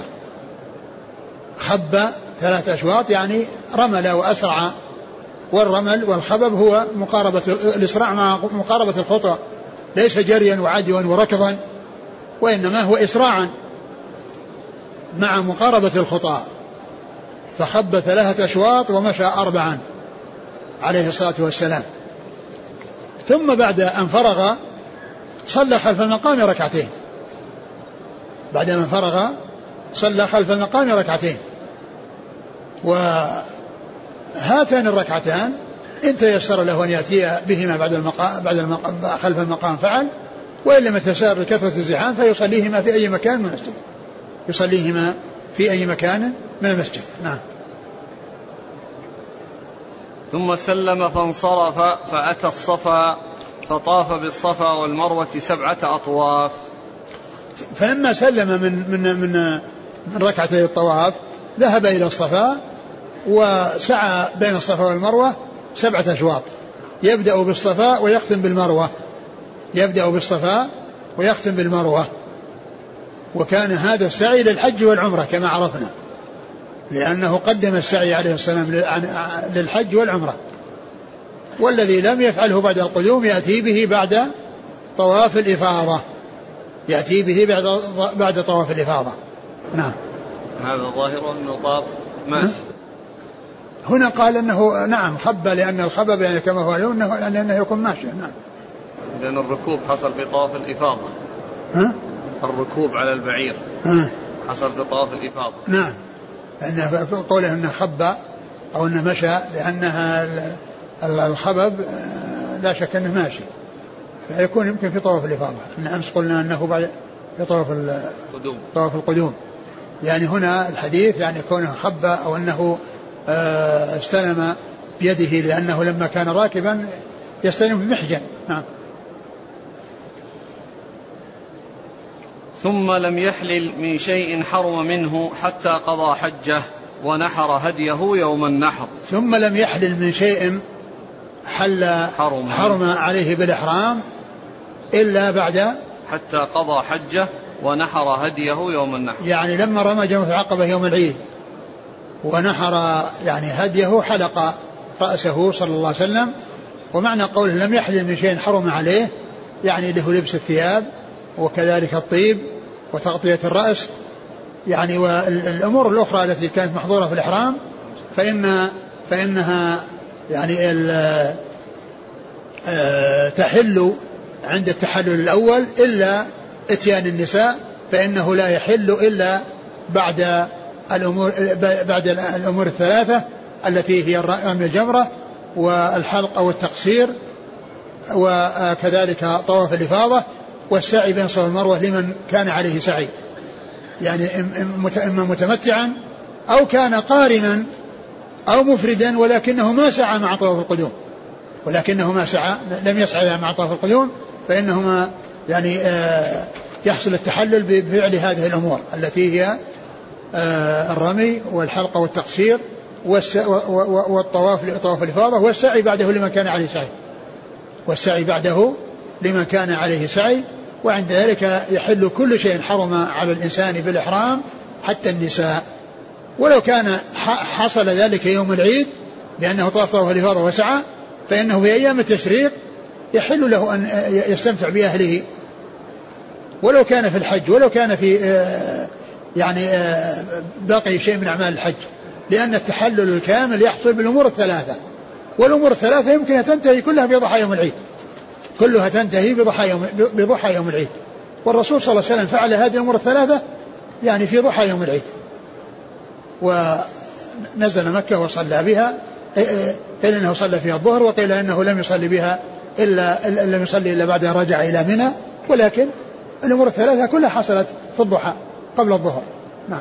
خب ثلاثة أشواط يعني رمل وأسرع. والرمل والخبب هو مقاربة الإسراع مع مقاربة الخطأ، ليس جريا وعدوا وركضا، وإنما هو إسراعا مع مقاربة الخطأ. فخب ثلاثة أشواط ومشى أربعا عليه الصلاة والسلام. ثم بعد أن فرغ صلى خلف المقام ركعتين، بعد أن فرغ صلى خلف المقام ركعتين. وهاتان الركعتان إن تيسر له أن يأتي بهما بعد المقام بعد المقام خلف المقام فعل، وإن لم يتيسر لكثرة الزحام فيصليهما في أي مكان من المسجد، يصليهما في أي مكان من المسجد. نعم. ثم سلم فانصرف فأتى الصفا فطاف بالصفا والمروة سبعة أطواف. فلما سلم من من من, من ركعتي الطواف ذهب إلى الصفا وسعى بين الصفا والمروة سبعة أشواط، يبدأ بالصفا ويختم بالمروة، يبدأ بالصفا ويختم بالمروة. وكان هذا السعي للحج والعمرة كما عرفنا، لأنه قدم السعي عليه السلام للحج والعمرة، والذي لم يفعله بعد القدوم يأتي به بعد طواف الإفاضة، يأتي به بعد بعد طواف الإفاضة. نعم. هذا ظاهر أنه طاف ماشي. هنا قال أنه نعم خب، لأن الخبب يعني كما هو أنه لأنه يكون ماشي. نعم. لأن الركوب حصل في طواف الإفاضة. ها؟ الركوب على البعير ها؟ حصل في طواف الإفاضة. نعم. لأن قوله أنه خب أو أنه مشى لأنها الخبب لا شك أنه ماشي، فيكون يمكن في طواف الإفاضة. إحنا أمس قلنا أنه بعد في طواف القدوم. طواف القدوم يعني هنا الحديث يعني كونه خب أو أنه استلم بيده، لأنه لما كان راكبا يستلم بمحجن. نعم. ثم لم يحلل من شيء حرم منه حتى قضى حجه ونحر هديه يوم النحر. ثم لم يحلل من شيء حل حرم, حرم عليه بالإحرام إلا بعد حتى قضى حجه ونحر هديه يوم النحر. يعني لما رمى جمرة العقبة يوم العيد ونحر يعني هديه حلق رأسه صلى الله عليه وسلم. ومعنى قوله لم يحلل من شيء حرم عليه يعني له لبس الثياب وكذلك الطيب وتغطية الرأس يعني. والأمور الأخرى التي كانت محظورة في الإحرام فإن فإنها يعني تحل عند التحلل الأول إلا اتيان النساء فإنه لا يحل إلا بعد الأمور بعد الأمور الثلاثة التي هي رمي الجمرة والحلق أو التقصير وكذلك طواف الإفاضة والسعي بين الصفا والمروة لمن كان عليه سعي يعني إما متمتعا أو كان قارنا أو مفردا ولكنه ما سعى مع طواف القدوم ولكنه ما سعى لم يسعى مع طواف القدوم فإنهما يعني يحصل التحلل بفعل هذه الأمور التي هي الرمي والحلق والتقصير والطواف طواف الإفاضة والسعي بعده لمن كان عليه سعي والسعي بعده لمن كان عليه سعي. وعند ذلك يحل كل شيء حرم على الإنسان بالإحرام حتى النساء ولو كان حصل ذلك يوم العيد لأنه طاف طواف الإفاضة وسعى فإنه في أيام التشريق يحل له أن يستمتع بأهله ولو كان في الحج ولو كان في يعني باقي شيء من أعمال الحج لأن التحلل الكامل يحصل بالأمور الثلاثة والأمور الثلاثة يمكن أن تنتهي كلها بضحى يوم العيد كلها تنتهي بضحى يوم, بضحى يوم العيد. والرسول صلى الله عليه وسلم فعل هذه الأمور الثلاثة يعني في ضحى يوم العيد ونزل مكة وصلى بها قيل إنه صلى فيها الظهر وقيل إنه لم يصلي بها إلا لم يصلي إلا بعد رجع إلى منى ولكن الأمور الثلاثة كلها حصلت في الضحى قبل الظهر. نعم.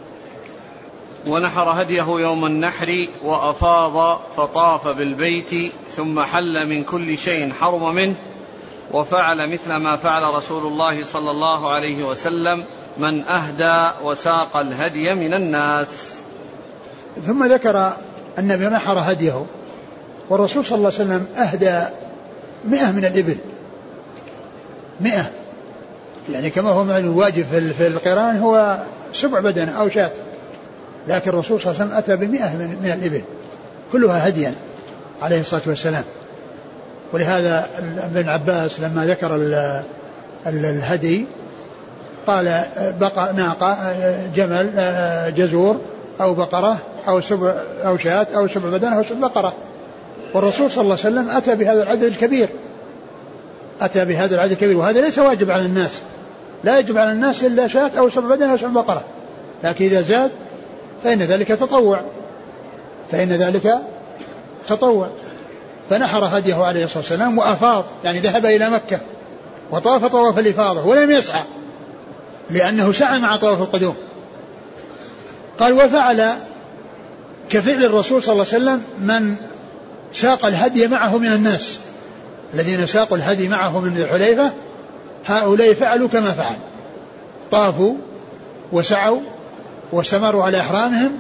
ونحر هديه يوم النحر وأفاض فطاف بالبيت ثم حل من كل شيء حرم منه وفعل مثل ما فعل رسول الله صلى الله عليه وسلم من أهدى وساق الهدي من الناس. ثم ذكر النبي نحر هديه والرسول صلى الله عليه وسلم أهدى مئة من الإبل مئة يعني كما هو معلوم واجب في القران هو سبع بدن أو شاة لكن الرسول صلى الله عليه وسلم أتى بمئة من الإبل كلها هديا عليه الصلاة والسلام. ولهذا ابن عباس لما ذكر الهدي قال بقى ناقة جمل جزور أو بقرة أو سبع أو شاة أو سبع بدن أو سبع بقرة والرسول صلى الله عليه وسلم أتى بهذا العدد الكبير أتى بهذا العدد الكبير وهذا ليس واجب على الناس لا يجب على الناس إلا شاة أو سبع بدن أو سبع بقرة لكن إذا زاد فإن ذلك تطوع فإن ذلك تطوع. فنحر هديه عليه الصلاة والسلام وأفاض يعني ذهب إلى مكة وطاف طواف الإفاضة ولم يسعى لأنه سعى مع طواف القدوم. قال وفعل كفعل الرسول صلى الله عليه وسلم من ساق الهدي معه من الناس الذين ساقوا الهدي معه من الحليفة هؤلاء فعلوا كما فعل طافوا وسعوا واستمروا على إحرامهم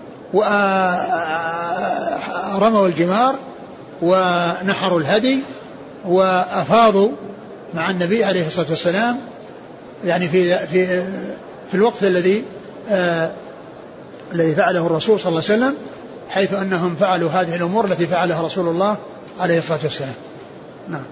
ورموا الجمار ونحروا الهدي وأفاضوا مع النبي عليه الصلاة والسلام يعني في في في الوقت الذي آه الذي فعله الرسول صلى الله عليه وسلم حيث أنهم فعلوا هذه الأمور التي فعلها رسول الله عليه الصلاة والسلام. نعم.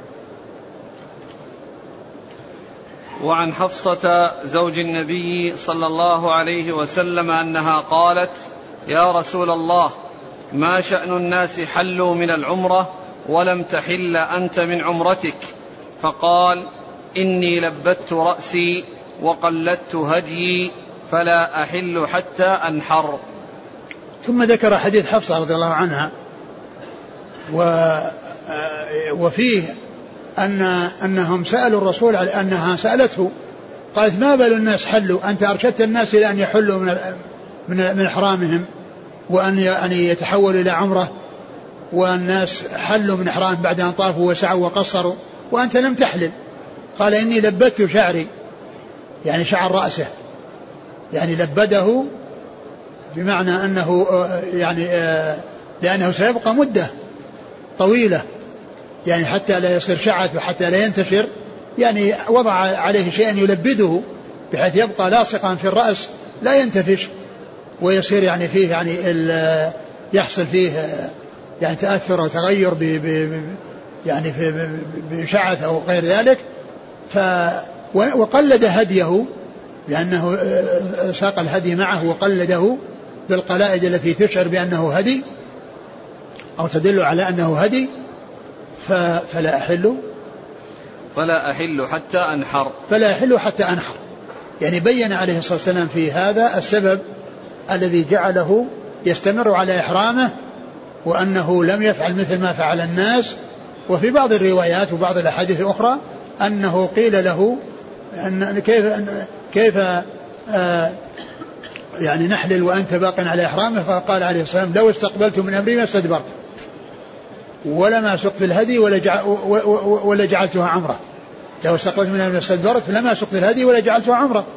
وعن حفصة زوج النبي صلى الله عليه وسلم أنها قالت يا رسول الله ما شأن الناس حلوا من العمرة ولم تحل أنت من عمرتك فقال إني لبت رأسي وقلدت هديي فلا أحل حتى أنحر. ثم ذكر حديث حفصة رضي الله عنها وفيه أن أنهم سألوا الرسول أنها سألته قالت ما بال الناس حلوا أنت أرشدت الناس إلى أن يحلوا من من من إحرامهم وأن يعني يتحولوا إلى عمرة والناس حلوا من إحرام بعد أن طافوا وسعوا وقصروا وأنت لم تحلل. قال إني لبدت شعري يعني شعر رأسه يعني لبده بمعنى أنه يعني لأنه سيبقى مدة طويلة يعني حتى لا يصير شعث وحتى لا ينتشر، يعني وضع عليه شيئا يلبده بحيث يبقى لاصقا في الرأس لا ينتفش ويصير يعني فيه يعني يحصل فيه يعني تأثر وتغير ب ب يعني في بشعث أو غير ذلك. ف وقلد هديه لأنه ساق الهدي معه وقلده بالقلائد التي تشعر بأنه هدي أو تدل على أنه هدي. فلا أحل فلا أحل حتى أنحر فلا أحل حتى أنحر يعني بين عليه الصلاة والسلام في هذا السبب الذي جعله يستمر على إحرامه وأنه لم يفعل مثل ما فعل الناس. وفي بعض الروايات وبعض الأحاديث الأخرى أنه قيل له أن كيف, كيف آه يعني نحلل وأنت باق على إحرامه، فقال عليه الصلاة والسلام لو استقبلت من أمري ما استدبرت ولما سقت الهدي ولا جعلتها عمرة. لو استقبلت من أمري ما استدبرت فلما سقت الهدي ولا جعلتها عمرة.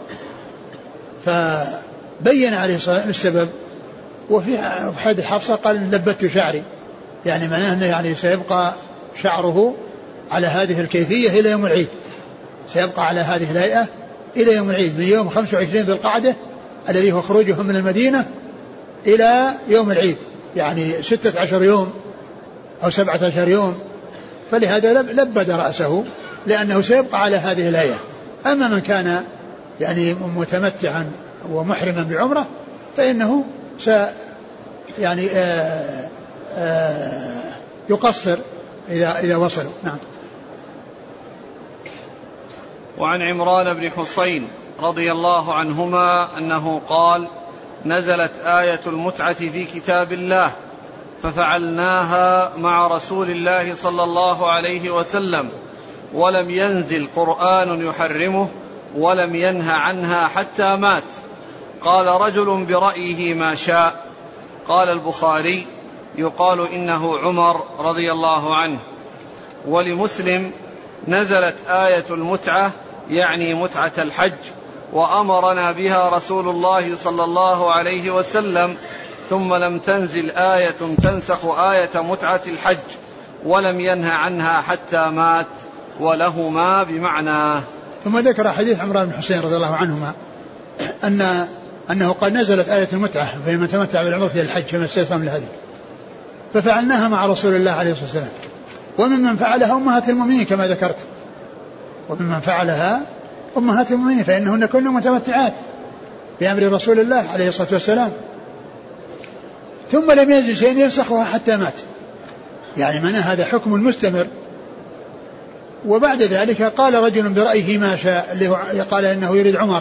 فبين عليه الصلاة والسلام السبب. وفي حديث حفصة قال لبت شعري يعني معناه أنه يعني سيبقى شعره على هذه الكيفية إلى يوم العيد، سيبقى على هذه الهيئة إلى يوم العيد من يوم خمسة وعشرين ذي القعدة الذي هو خروجهم من المدينة إلى يوم العيد يعني ستة عشر يوم أو سبعة عشر يوم. فلهذا لبد رأسه لأنه سيبقى على هذه الهيئة. أما من كان يعني متمتعا ومحرما بعمرة فإنه س يعني آآ آآ يقصر إذا إذا وصلوا. نعم. وعن عمران بن حسين رضي الله عنهما أنه قال نزلت آية المتعة في كتاب الله ففعلناها مع رسول الله صلى الله عليه وسلم ولم ينزل قرآن يحرمه ولم ينه عنها حتى مات. قال رجل برأيه ما شاء. قال البخاري يقال إنه عمر رضي الله عنه. ولمسلم نزلت آية المتعة يعني متعة الحج وأمرنا بها رسول الله صلى الله عليه وسلم ثم لم تنزل آية تنسخ آية متعة الحج ولم ينه عنها حتى مات ولهما بمعناه. ثم ذكر حديث عمران بن حسين رضي الله عنهما أن أنه قد نزلت آية المتعة فمن تمتع بالعمرة إلى الحج فما استيسر من الهدي ففعلناها مع رسول الله عليه الصلاة والسلام. وممن فعلها أمهات المؤمنين كما ذكرت وممن فعلها أمهات المؤمنين فإنهن كن متمتعات بأمر رسول الله عليه الصلاة والسلام. ثم لم ينزل شيء ينسخها حتى مات يعني من هذا حكم المستمر. وبعد ذلك قال رجل برأيه ما شاء اللي هو قال إنه يريد عمر.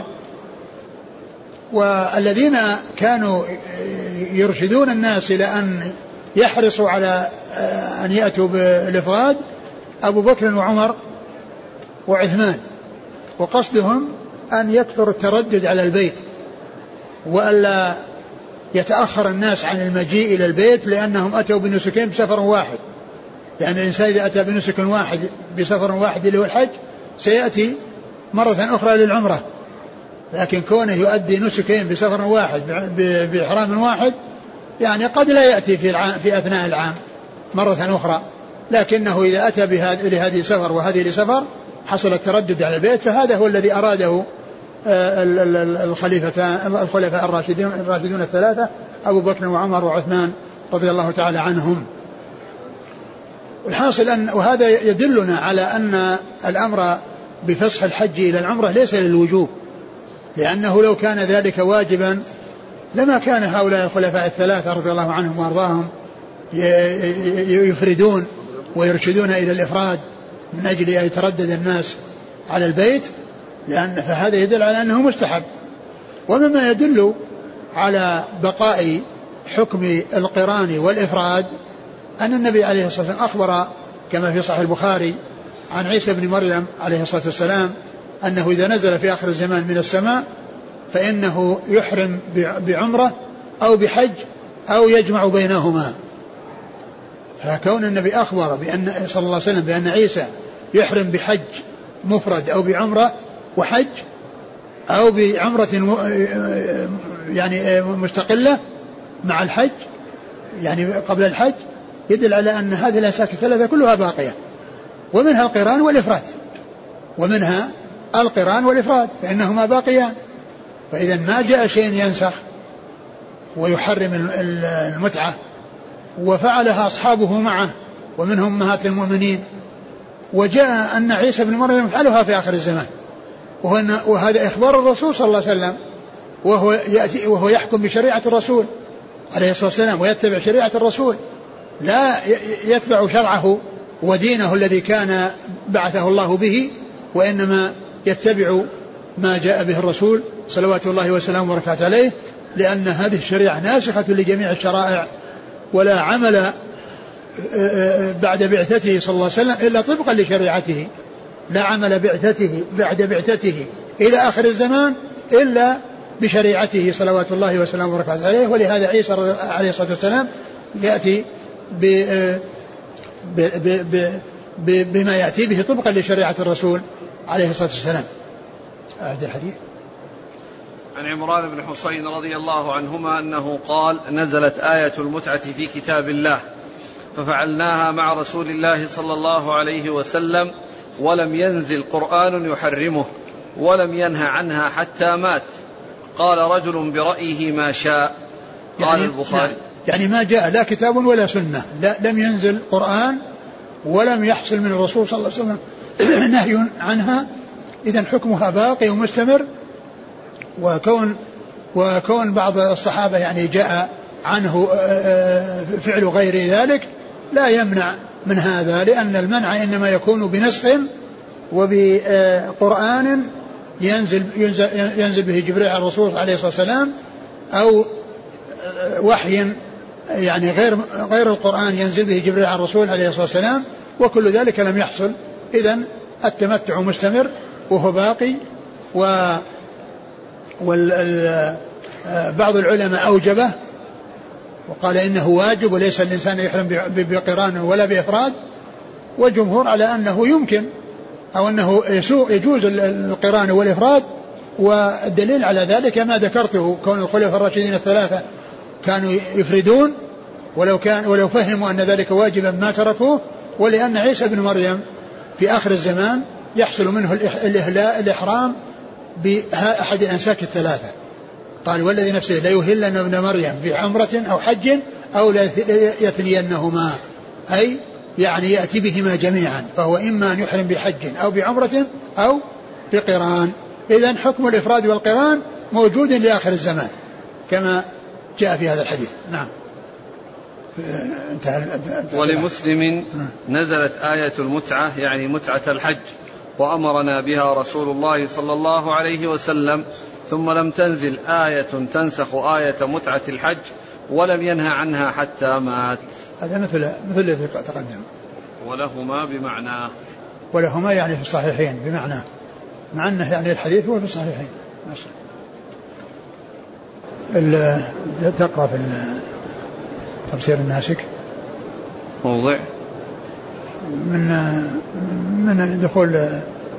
والذين كانوا يرشدون الناس إلى أن يحرصوا على أن يأتوا بالإفراد أبو بكر وعمر وعثمان وقصدهم أن يكثر التردد على البيت وألا يتأخر الناس عن المجيء إلى البيت لأنهم أتوا بنسكين بسفر واحد. لأن الإنسان إذا أتى بنسك واحد بسفر واحد اللي هو الحج سيأتي مرة أخرى للعمرة. لكن كونه يؤدي نسكين بسفر واحد بإحرام واحد يعني قد لا يأتي في, العام في أثناء العام مرة أخرى. لكنه إذا أتى لهذه سفر وهذه لسفر حصل التردد على البيت. فهذا هو الذي أراده الخليفتان الخلفاء الراشدين الراشدون الثلاثة أبو بكر وعمر وعثمان رضي الله تعالى عنهم. الحاصل أن وهذا يدلنا على أن الأمر بفسخ الحج إلى العمرة ليس للوجوب لأنه لو كان ذلك واجبا لما كان هؤلاء الخلفاء الثلاثة رضي الله عنهم وأرضاهم يفردون ويرشدون إلى الإفراد من أجل أن يتردد الناس على البيت لأن فهذا يدل على أنه مستحب. ومما يدل على بقاء حكم القران والإفراد أن النبي عليه الصلاة والسلام أخبر كما في صحيح البخاري عن عيسى بن مريم عليه الصلاة والسلام أنه إذا نزل في آخر الزمان من السماء فإنه يحرم بعمرة أو بحج أو يجمع بينهما. فكون النبي أخبر بأن صلى الله عليه وسلم بأن عيسى يحرم بحج مفرد أو بعمرة وحج أو بعمرة يعني مستقلة مع الحج يعني قبل الحج يدل على أن هذه الأنساك الثلاثة كلها باقية، ومنها القران والإفراد، ومنها القران والإفراد فإنهما باقيان. فإذا ما جاء شيء ينسخ ويحرم المتعة وفعلها أصحابه معه ومنهم أمهات المؤمنين، وجاء أن عيسى بن مريم يفعلها في آخر الزمان، وهذا إخبار الرسول صلى الله عليه وسلم، وهو, يأتي وهو يحكم بشريعة الرسول عليه الصلاة والسلام ويتبع شريعة الرسول، لا يتبع شرعه ودينه الذي كان بعثه الله به، وإنما يتبع ما جاء به الرسول صلوات الله وسلامه وبركاته عليه، لأن هذه الشريعة ناسخة لجميع الشرائع، ولا عمل بعد بعثته صلى الله عليه وسلم إلا طبقا لشريعته، لا عمل بعثته بعد بعثته إلى آخر الزمان إلا بشريعته صلوات الله وسلامه وبركاته عليه. ولهذا عيسى عليه الصلاة والسلام يأتي بما يأتي به طبقا لشريعة الرسول عليه الصلاة والسلام. أعد الحديث. عن عمران بن حسين رضي الله عنهما أنه قال: نزلت آية المتعة في كتاب الله ففعلناها مع رسول الله صلى الله عليه وسلم ولم ينزل قرآن يحرمه ولم ينهى عنها حتى مات. قال رجل برأيه ما شاء. قال يعني البخاري يعني ما جاء لا كتاب ولا سنة، لا لم ينزل قرآن ولم يحصل من الرسول صلى الله عليه وسلم نهي عنها، إذن حكمها باقي ومستمر. وكون وكون بعض الصحابة يعني جاء عنه فعل غير ذلك لا يمنع من هذا، لأن المنع إنما يكون بنسخ وبقرآن ينزل, ينزل, ينزل به جبريل على الرسول عليه الصلاة والسلام، أو وحي يعني غير غير القرآن ينزل به جبريل على الرسول عليه الصلاة والسلام، وكل ذلك لم يحصل. إذن التمتع مستمر وهو باقي. و بعض العلماء أوجبه وقال إنه واجب وليس الإنسان يحرم بقران ولا بإفراد، وجمهور على أنه يمكن أو أنه يجوز القران والإفراد. والدليل على ذلك ما ذكرته، كون الخلفاء الراشدين الثلاثة كانوا يفردون ولو كان ولو فهموا أن ذلك واجبا ما تركوه، ولأن عيسى بن مريم في آخر الزمان يحصل منه الإحرام بأحد الأنساك الثلاثة. قال: والذي نفسه لا يهلن ابن مريم بعمرة أو حج أو لا يثنينهما، أي يعني يأتي بهما جميعا، فهو إما أن يحرم بحج أو بعمرة أو بقران. إذن حكم الإفراد والقران موجود لآخر الزمان كما جاء في هذا الحديث. نعم. انتهى. ولمسلم نزلت آية المتعة يعني متعة الحج وأمرنا بها رسول الله صلى الله عليه وسلم، ثم لم تنزل آية تنسخ آية متعة الحج ولم ينهى عنها حتى مات. هذا مثل مثل الذي تقدم. ولهما بمعناه، ولهما يعني في الصحيحين بمعناه، مع أنه يعني الحديث هو في الصحيحين. تقرأ في تفسير الناسك موضع من من دخول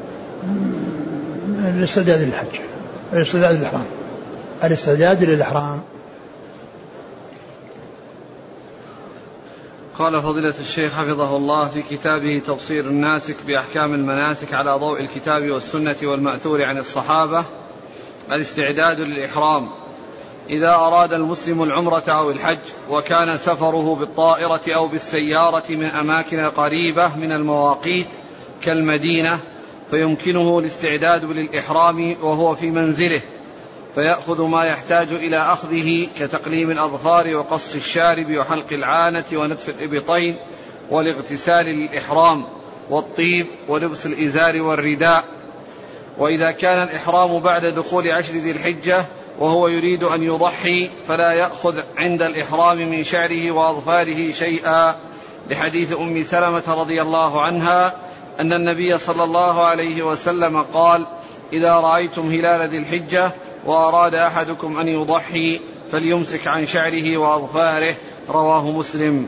الاستعداد للحج، الاستعداد للإحرام، الاستعداد للإحرام. قال فضيلة الشيخ حفظه الله في كتابه تبصير الناسك بأحكام المناسك على ضوء الكتاب والسنة والمأثور عن الصحابة: الاستعداد للإحرام إذا أراد المسلم العمرة أو الحج وكان سفره بالطائرة أو بالسيارة من أماكن قريبة من المواقيت كالمدينة، فيمكنه الاستعداد للإحرام وهو في منزله، فيأخذ ما يحتاج إلى أخذه كتقليم الأظفار وقص الشارب وحلق العانة ونتف الإبطين والاغتسال للإحرام والطيب ولبس الإزار والرداء. وإذا كان الإحرام بعد دخول عشر ذي الحجة وهو يريد أن يضحي فلا يأخذ عند الإحرام من شعره وأظفاره شيئا، لحديث أم سلمة رضي الله عنها أن النبي صلى الله عليه وسلم قال: إذا رأيتم هلال ذي الحجة وأراد أحدكم أن يضحي فليمسك عن شعره وأظفاره. رواه مسلم.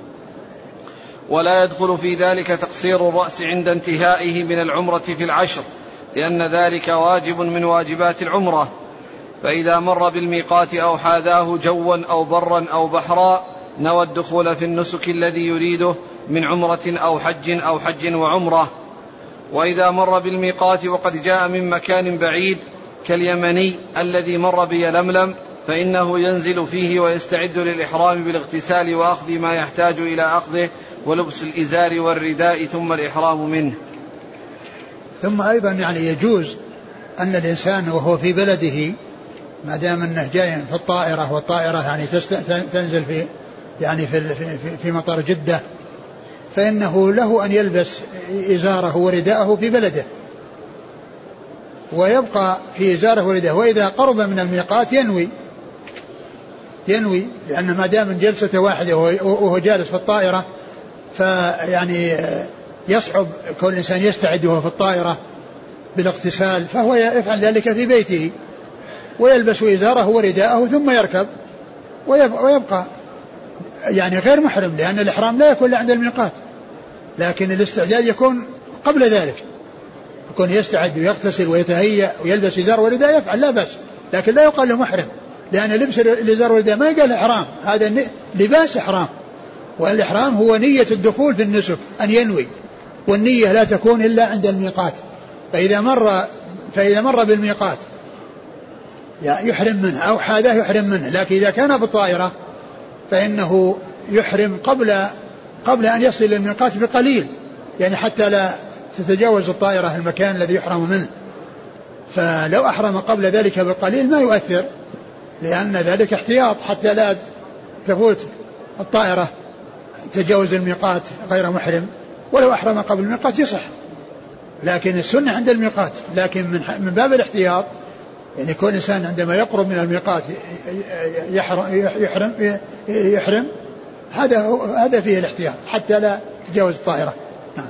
ولا يدخل في ذلك تقصير الرأس عند انتهائه من العمرة في العشر، لأن ذلك واجب من واجبات العمرة، فإذا مر بالميقات أو حاذاه جوا أو برا أو بحرا نوى الدخول في النسك الذي يريده من عمرة أو حج أو حج وعمرة. وإذا مر بالميقات وقد جاء من مكان بعيد كاليمني الذي مر بيلملم فإنه ينزل فيه ويستعد للإحرام بالاغتسال وأخذ ما يحتاج إلى أخذه ولبس الإزار والرداء ثم الإحرام منه. ثم أيضا يعني يجوز أن الإنسان وهو في بلده ما دام أنه جاي في الطائرة والطائرة يعني تنزل في يعني في في في مطار جدة فإنه له أن يلبس إزاره ورداءه في بلده ويبقى في إزاره ورداءه، وإذا قرب من الميقات ينوي ينوي لأن ما دام جلسة واحدة وهو جالس في الطائرة فيعني يصعب كل إنسان يستعد وهو في الطائرة بالاغتسال، فهو يفعل ذلك في بيته ويلبس إزاره ورداءه ثم يركب ويبقى يعني غير محرم، لأن الإحرام لا يكون عند الميقات، لكن الاستعداد يكون قبل ذلك، يكون يستعد ويغتسل ويتهيأ ويلبس إزار ورداء يفعل لا بأس، لكن لا يقال له محرم، لأن لبس الإزار والرداء ما يقال إحرام، هذا لباس إحرام، والإحرام هو نية الدخول في النسك أن ينوي، والنية لا تكون إلا عند الميقات، فإذا مر فإذا مر بالميقات يحرم منه أو حاذاه يحرم منه، لكن إذا كان بالطائرة فإنه يحرم قبل قبل أن يصل للميقات بقليل، يعني حتى لا تتجاوز الطائرة المكان الذي يحرم منه، فلو أحرم قبل ذلك بقليل ما يؤثر، لأن ذلك احتياط حتى لا تفوت الطائرة تجاوز الميقات غير محرم، ولو أحرم قبل الميقات يصح، لكن السنة عند الميقات، لكن من من باب الاحتياط يعني كل إنسان عندما يقرب من الميقات يحرم يحرم, يحرم هذا هذا فيه الاحتياط حتى لا تجاوز الطائرة. نعم.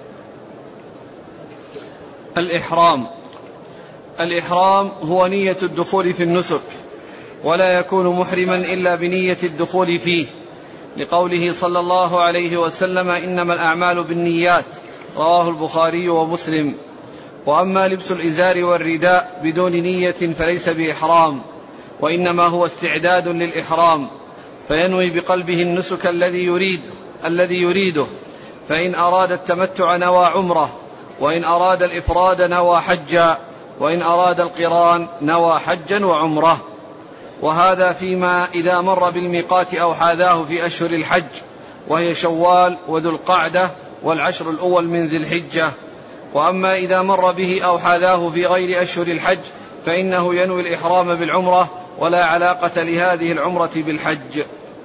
الإحرام الإحرام هو نية الدخول في النسك، ولا يكون محرما إلا بنية الدخول فيه، لقوله صلى الله عليه وسلم إنما الأعمال بالنيات، رواه البخاري ومسلم. وأما لبس الإزار والرداء بدون نية فليس بإحرام، وإنما هو استعداد للإحرام، فينوي بقلبه النسك الذي يريد الذي يريده، فإن أراد التمتع نوى عمره، وإن أراد الإفراد نوى حجا، وإن أراد القران نوى حجا وعمره. وهذا فيما إذا مر بالميقات أو حاذاه في أشهر الحج، وهي شوال وذو القعدة والعشر الأول من ذي الحجة. وأما إذا مر به أو حاذاه في غير أشهر الحج فإنه ينوي الإحرام بالعمرة، ولا علاقة لهذه العمرة بالحج.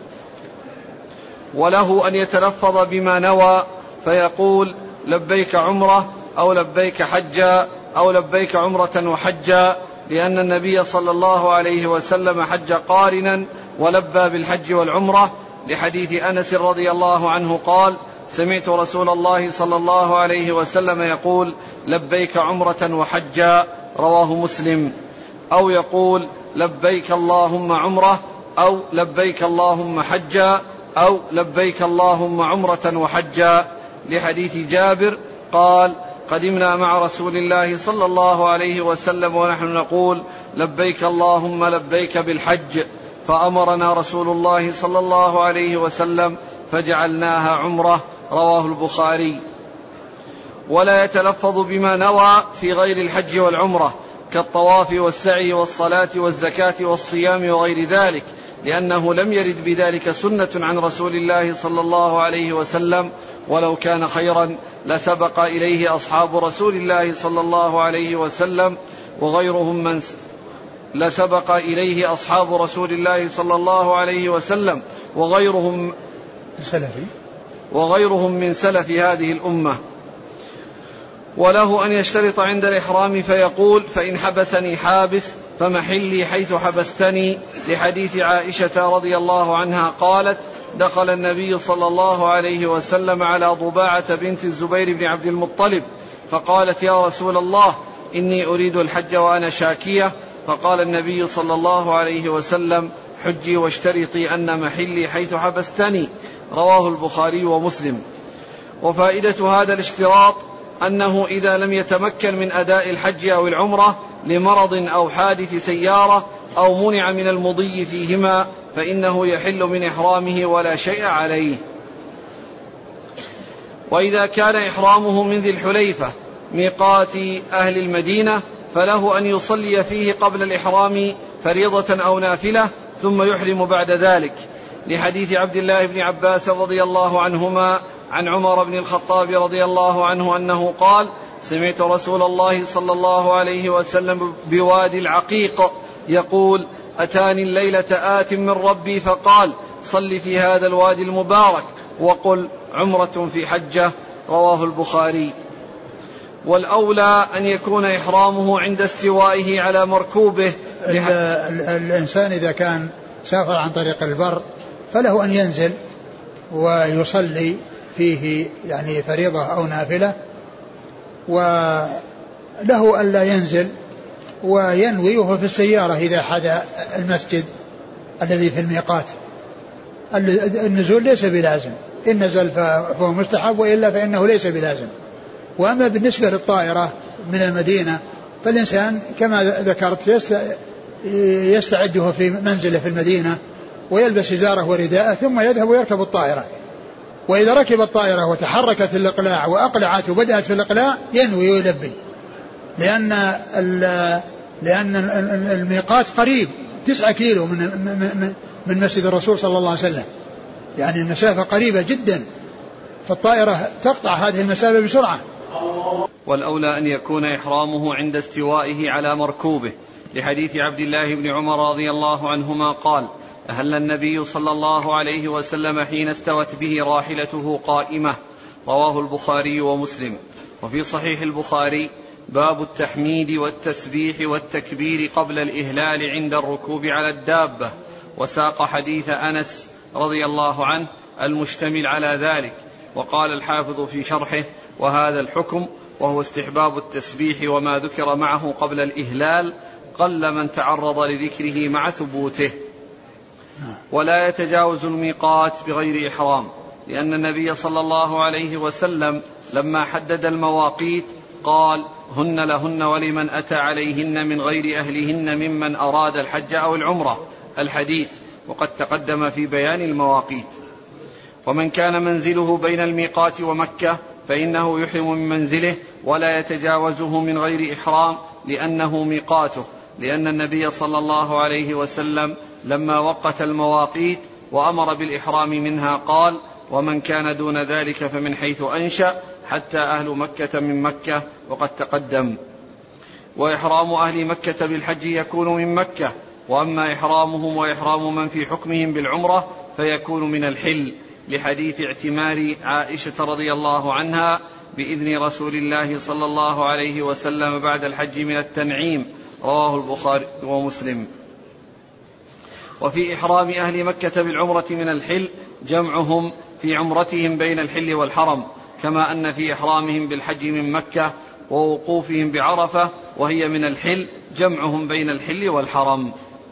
وله أن يتلفظ بما نوى فيقول لبيك عمرة أو لبيك حجا أو لبيك عمرة وحجا، لأن النبي صلى الله عليه وسلم حج قارنا ولبى بالحج والعمرة، لحديث أنس رضي الله عنه قال سمعت رسول الله صلى الله عليه وسلم يقول لبيك عمرة وحجا، رواه مسلم. أو يقول لبيك اللهم عمرة أو لبيك اللهم حجا أو لبيك اللهم عمرة وحجا، لحديث جابر قال قدمنا مع رسول الله صلى الله عليه وسلم ونحن نقول لبيك اللهم لبيك بالحج، فأمرنا رسول الله صلى الله عليه وسلم فجعلناها عمرة، رواه البخاري. ولا يتلفظ بما نوى في غير الحج والعمرة كالطواف والسعي والصلاة والزكاة والصيام وغير ذلك، لأنه لم يرد بذلك سنة عن رسول الله صلى الله عليه وسلم، ولو كان خيرا لسبق إليه أصحاب رسول الله صلى الله عليه وسلم وغيرهم من لسبق إليه أصحاب رسول الله صلى الله عليه وسلم وغيرهم سلفي وغيرهم من سلف هذه الأمة. وله أن يشترط عند الإحرام فيقول فإن حبسني حابس فمحلي حيث حبستني، لحديث عائشة رضي الله عنها قالت دخل النبي صلى الله عليه وسلم على ضباعة بنت الزبير بن عبد المطلب فقالت يا رسول الله إني أريد الحج وأنا شاكية، فقال النبي صلى الله عليه وسلم حجي واشترطي أن محلي حيث حبستني، رواه البخاري ومسلم. وفائدة هذا الاشتراط أنه إذا لم يتمكن من أداء الحج أو العمرة لمرض أو حادث سيارة أو منع من المضي فيهما فإنه يحل من إحرامه ولا شيء عليه. وإذا كان إحرامه من ذي الحليفة ميقات أهل المدينة فله أن يصلي فيه قبل الإحرام فريضة أو نافلة ثم يحرم بعد ذلك، لحديث عبد الله بن عباس رضي الله عنهما عن عمر بن الخطاب رضي الله عنه أنه قال: سمعت رسول الله صلى الله عليه وسلم بوادي العقيق يقول: أتاني الليلة آت من ربي فقال: صل في هذا الوادي المبارك وقل عمرة في حجة. رواه البخاري. والأولى أن يكون إحرامه عند استوائه على مركوبه. الإنسان إذا كان سافر عن طريق البر فله أن ينزل ويصلي فيه يعني فريضة أو نافلة، وله أن لا ينزل وينوي وهو في السيارة إذا حدا المسجد الذي في الميقات. النزول ليس بلازم، إن نزل فهو مستحب وإلا فإنه ليس بلازم. وأما بالنسبة للطائرة من المدينة فالإنسان كما ذكرت يستعده في منزله في المدينة ويلبس إزاره ورداءه ثم يذهب ويركب الطائرة. وإذا ركب الطائرة وتحركت الإقلاع وأقلعت وبدأت في الإقلاع ينوي ويلبي، لأن لأن الميقات قريب تسعة كيلو من من من مسجد الرسول صلى الله عليه وسلم، يعني المسافة قريبة جدا، فالطائرة تقطع هذه المسافة بسرعة. والأولى أن يكون إحرامه عند استوائه على مركوبه، لحديث عبد الله بن عمر رضي الله عنهما قال: أهل النبي صلى الله عليه وسلم حين استوت به راحلته قائمة. رواه البخاري ومسلم. وفي صحيح البخاري باب التحميد والتسبيح والتكبير قبل الإهلال عند الركوب على الدابة، وساق حديث أنس رضي الله عنه المشتمل على ذلك. وقال الحافظ في شرحه: وهذا الحكم وهو استحباب التسبيح وما ذكر معه قبل الإهلال قل من تعرض لذكره مع ثبوته. ولا يتجاوز الميقات بغير إحرام، لأن النبي صلى الله عليه وسلم لما حدد المواقيت قال: هن لهن ولمن أتى عليهن من غير أهلهن ممن أراد الحج أو العمرة، الحديث، وقد تقدم في بيان المواقيت. ومن كان منزله بين الميقات ومكة فإنه يحرم من منزله ولا يتجاوزه من غير إحرام لأنه ميقاته، لأن النبي صلى الله عليه وسلم لما وقت المواقيت وأمر بالإحرام منها قال: ومن كان دون ذلك فمن حيث أنشأ حتى أهل مكة من مكة، وقد تقدم. وإحرام أهل مكة بالحج يكون من مكة، وأما إحرامهم وإحرام من في حكمهم بالعمرة فيكون من الحل، لحديث اعتمار عائشة رضي الله عنها بإذن رسول الله صلى الله عليه وسلم بعد الحج من التنعيم. رواه البخاري ومسلم. وفي إحرام أهل مكة بالعمرة من الحل جمعهم في عمرتهم بين الحل والحرم، كما أن في إحرامهم بالحج من مكة ووقوفهم بعرفة وهي من الحل جمعهم بين الحل والحرم.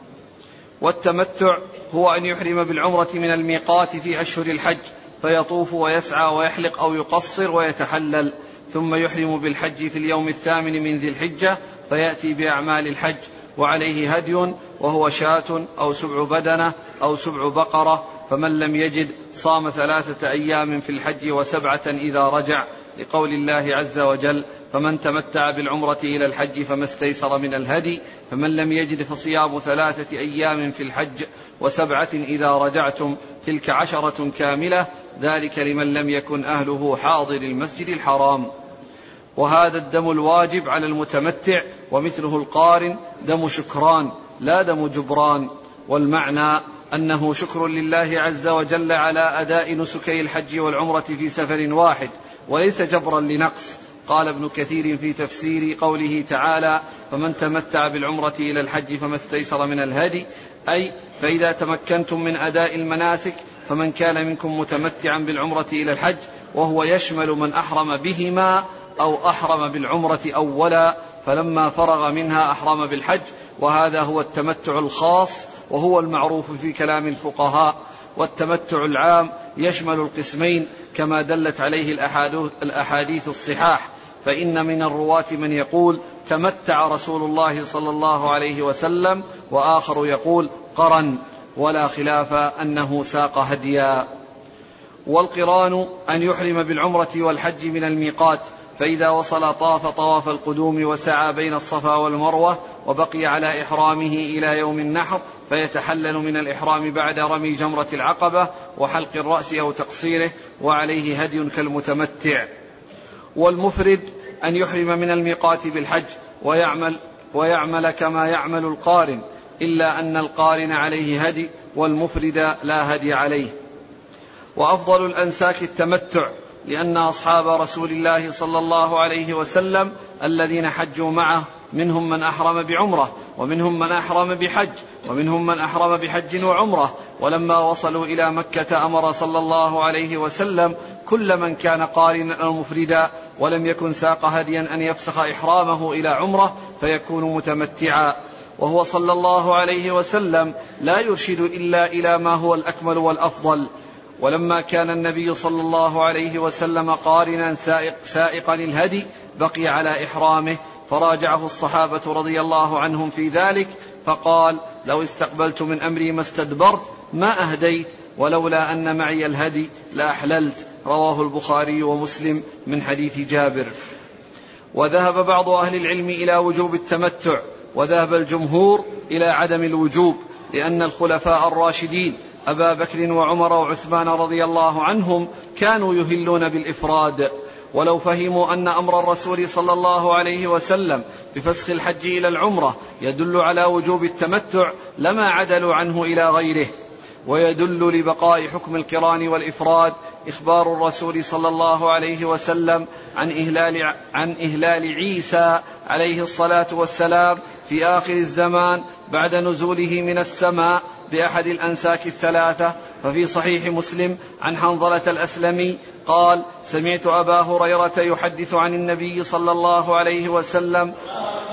والتمتع هو أن يحرم بالعمرة من الميقات في أشهر الحج فيطوف ويسعى ويحلق أو يقصر ويتحلل، ثم يحرم بالحج في اليوم الثامن من ذي الحجة فيأتي بأعمال الحج وعليه هدي وهو شاة أو سبع بدنة أو سبع بقرة، فمن لم يجد صام ثلاثة أيام في الحج وسبعة إذا رجع، لقول الله عز وجل: فمن تمتع بالعمرة إلى الحج فما استيسر من الهدي، فمن لم يجد فصيام ثلاثة أيام في الحج وسبعة إذا رجعتم تلك عشرة كاملة، ذلك لمن لم يكن أهله حاضر المسجد الحرام. وهذا الدم الواجب على المتمتع، ومثله القارن دم شكران لا دم جبران، والمعنى أنه شكر لله عز وجل على أداء نسكي الحج والعمرة في سفر واحد وليس جبرا لنقص. قال ابن كثير في تفسير قوله تعالى: فمن تمتع بالعمرة إلى الحج فما استيسر من الهدي، أي فإذا تمكنتم من أداء المناسك فمن كان منكم متمتعا بالعمرة إلى الحج، وهو يشمل من أحرم بهما أو أحرم بالعمرة أولا فلما فرغ منها أحرم بالحج، وهذا هو التمتع الخاص وهو المعروف في كلام الفقهاء. والتمتع العام يشمل القسمين كما دلت عليه الأحاديث الصحاح، فإن من الرواة من يقول تمتع رسول الله صلى الله عليه وسلم، وآخر يقول قرن، ولا خلاف أنه ساق هديا. والقران أن يحرم بالعمرة والحج من الميقات، فإذا وصل طاف طواف القدوم وسعى بين الصفا والمروة وبقي على إحرامه إلى يوم النحر، فيتحلل من الإحرام بعد رمي جمرة العقبة وحلق الرأس أو تقصيره، وعليه هدي كالمتمتع. والمفرد أن يحرم من الميقات بالحج ويعمل, ويعمل كما يعمل القارن، إلا أن القارن عليه هدي والمفرد لا هدي عليه. وأفضل الأنساك التمتع، لأن أصحاب رسول الله صلى الله عليه وسلم الذين حجوا معه منهم من أحرم بعمرة، ومنهم من أحرم بحج، ومنهم من أحرم بحج وعمرة، ولما وصلوا إلى مكة أمر صلى الله عليه وسلم كل من كان قارنا أو مفردا ولم يكن ساق هديا أن يفسخ إحرامه إلى عمرة فيكون متمتعا. وهو صلى الله عليه وسلم لا يرشد إلا إلى ما هو الأكمل والأفضل. ولما كان النبي صلى الله عليه وسلم قارنا سائق سائقا الهدي بقي على إحرامه، فراجعه الصحابة رضي الله عنهم في ذلك، فقال: لو استقبلت من أمري ما استدبرت ما أهديت، ولولا أن معي الهدي لأحللت. رواه البخاري ومسلم من حديث جابر. وذهب بعض أهل العلم إلى وجوب التمتع، وذهب الجمهور إلى عدم الوجوب، لأن الخلفاء الراشدين أبا بكر وعمر وعثمان رضي الله عنهم كانوا يهلون بالإفراد، ولو فهموا أن أمر الرسول صلى الله عليه وسلم بفسخ الحج إلى العمرة يدل على وجوب التمتع لما عدلوا عنه إلى غيره. ويدل لبقاء حكم القران والإفراد إخبار الرسول صلى الله عليه وسلم عن إهلال, عن إهلال عيسى عليه الصلاة والسلام في آخر الزمان بعد نزوله من السماء بأحد الأنساك الثلاثة. ففي صحيح مسلم عن حنظلة الأسلمي قال: سمعت أبا هريرة يحدث عن النبي صلى الله عليه وسلم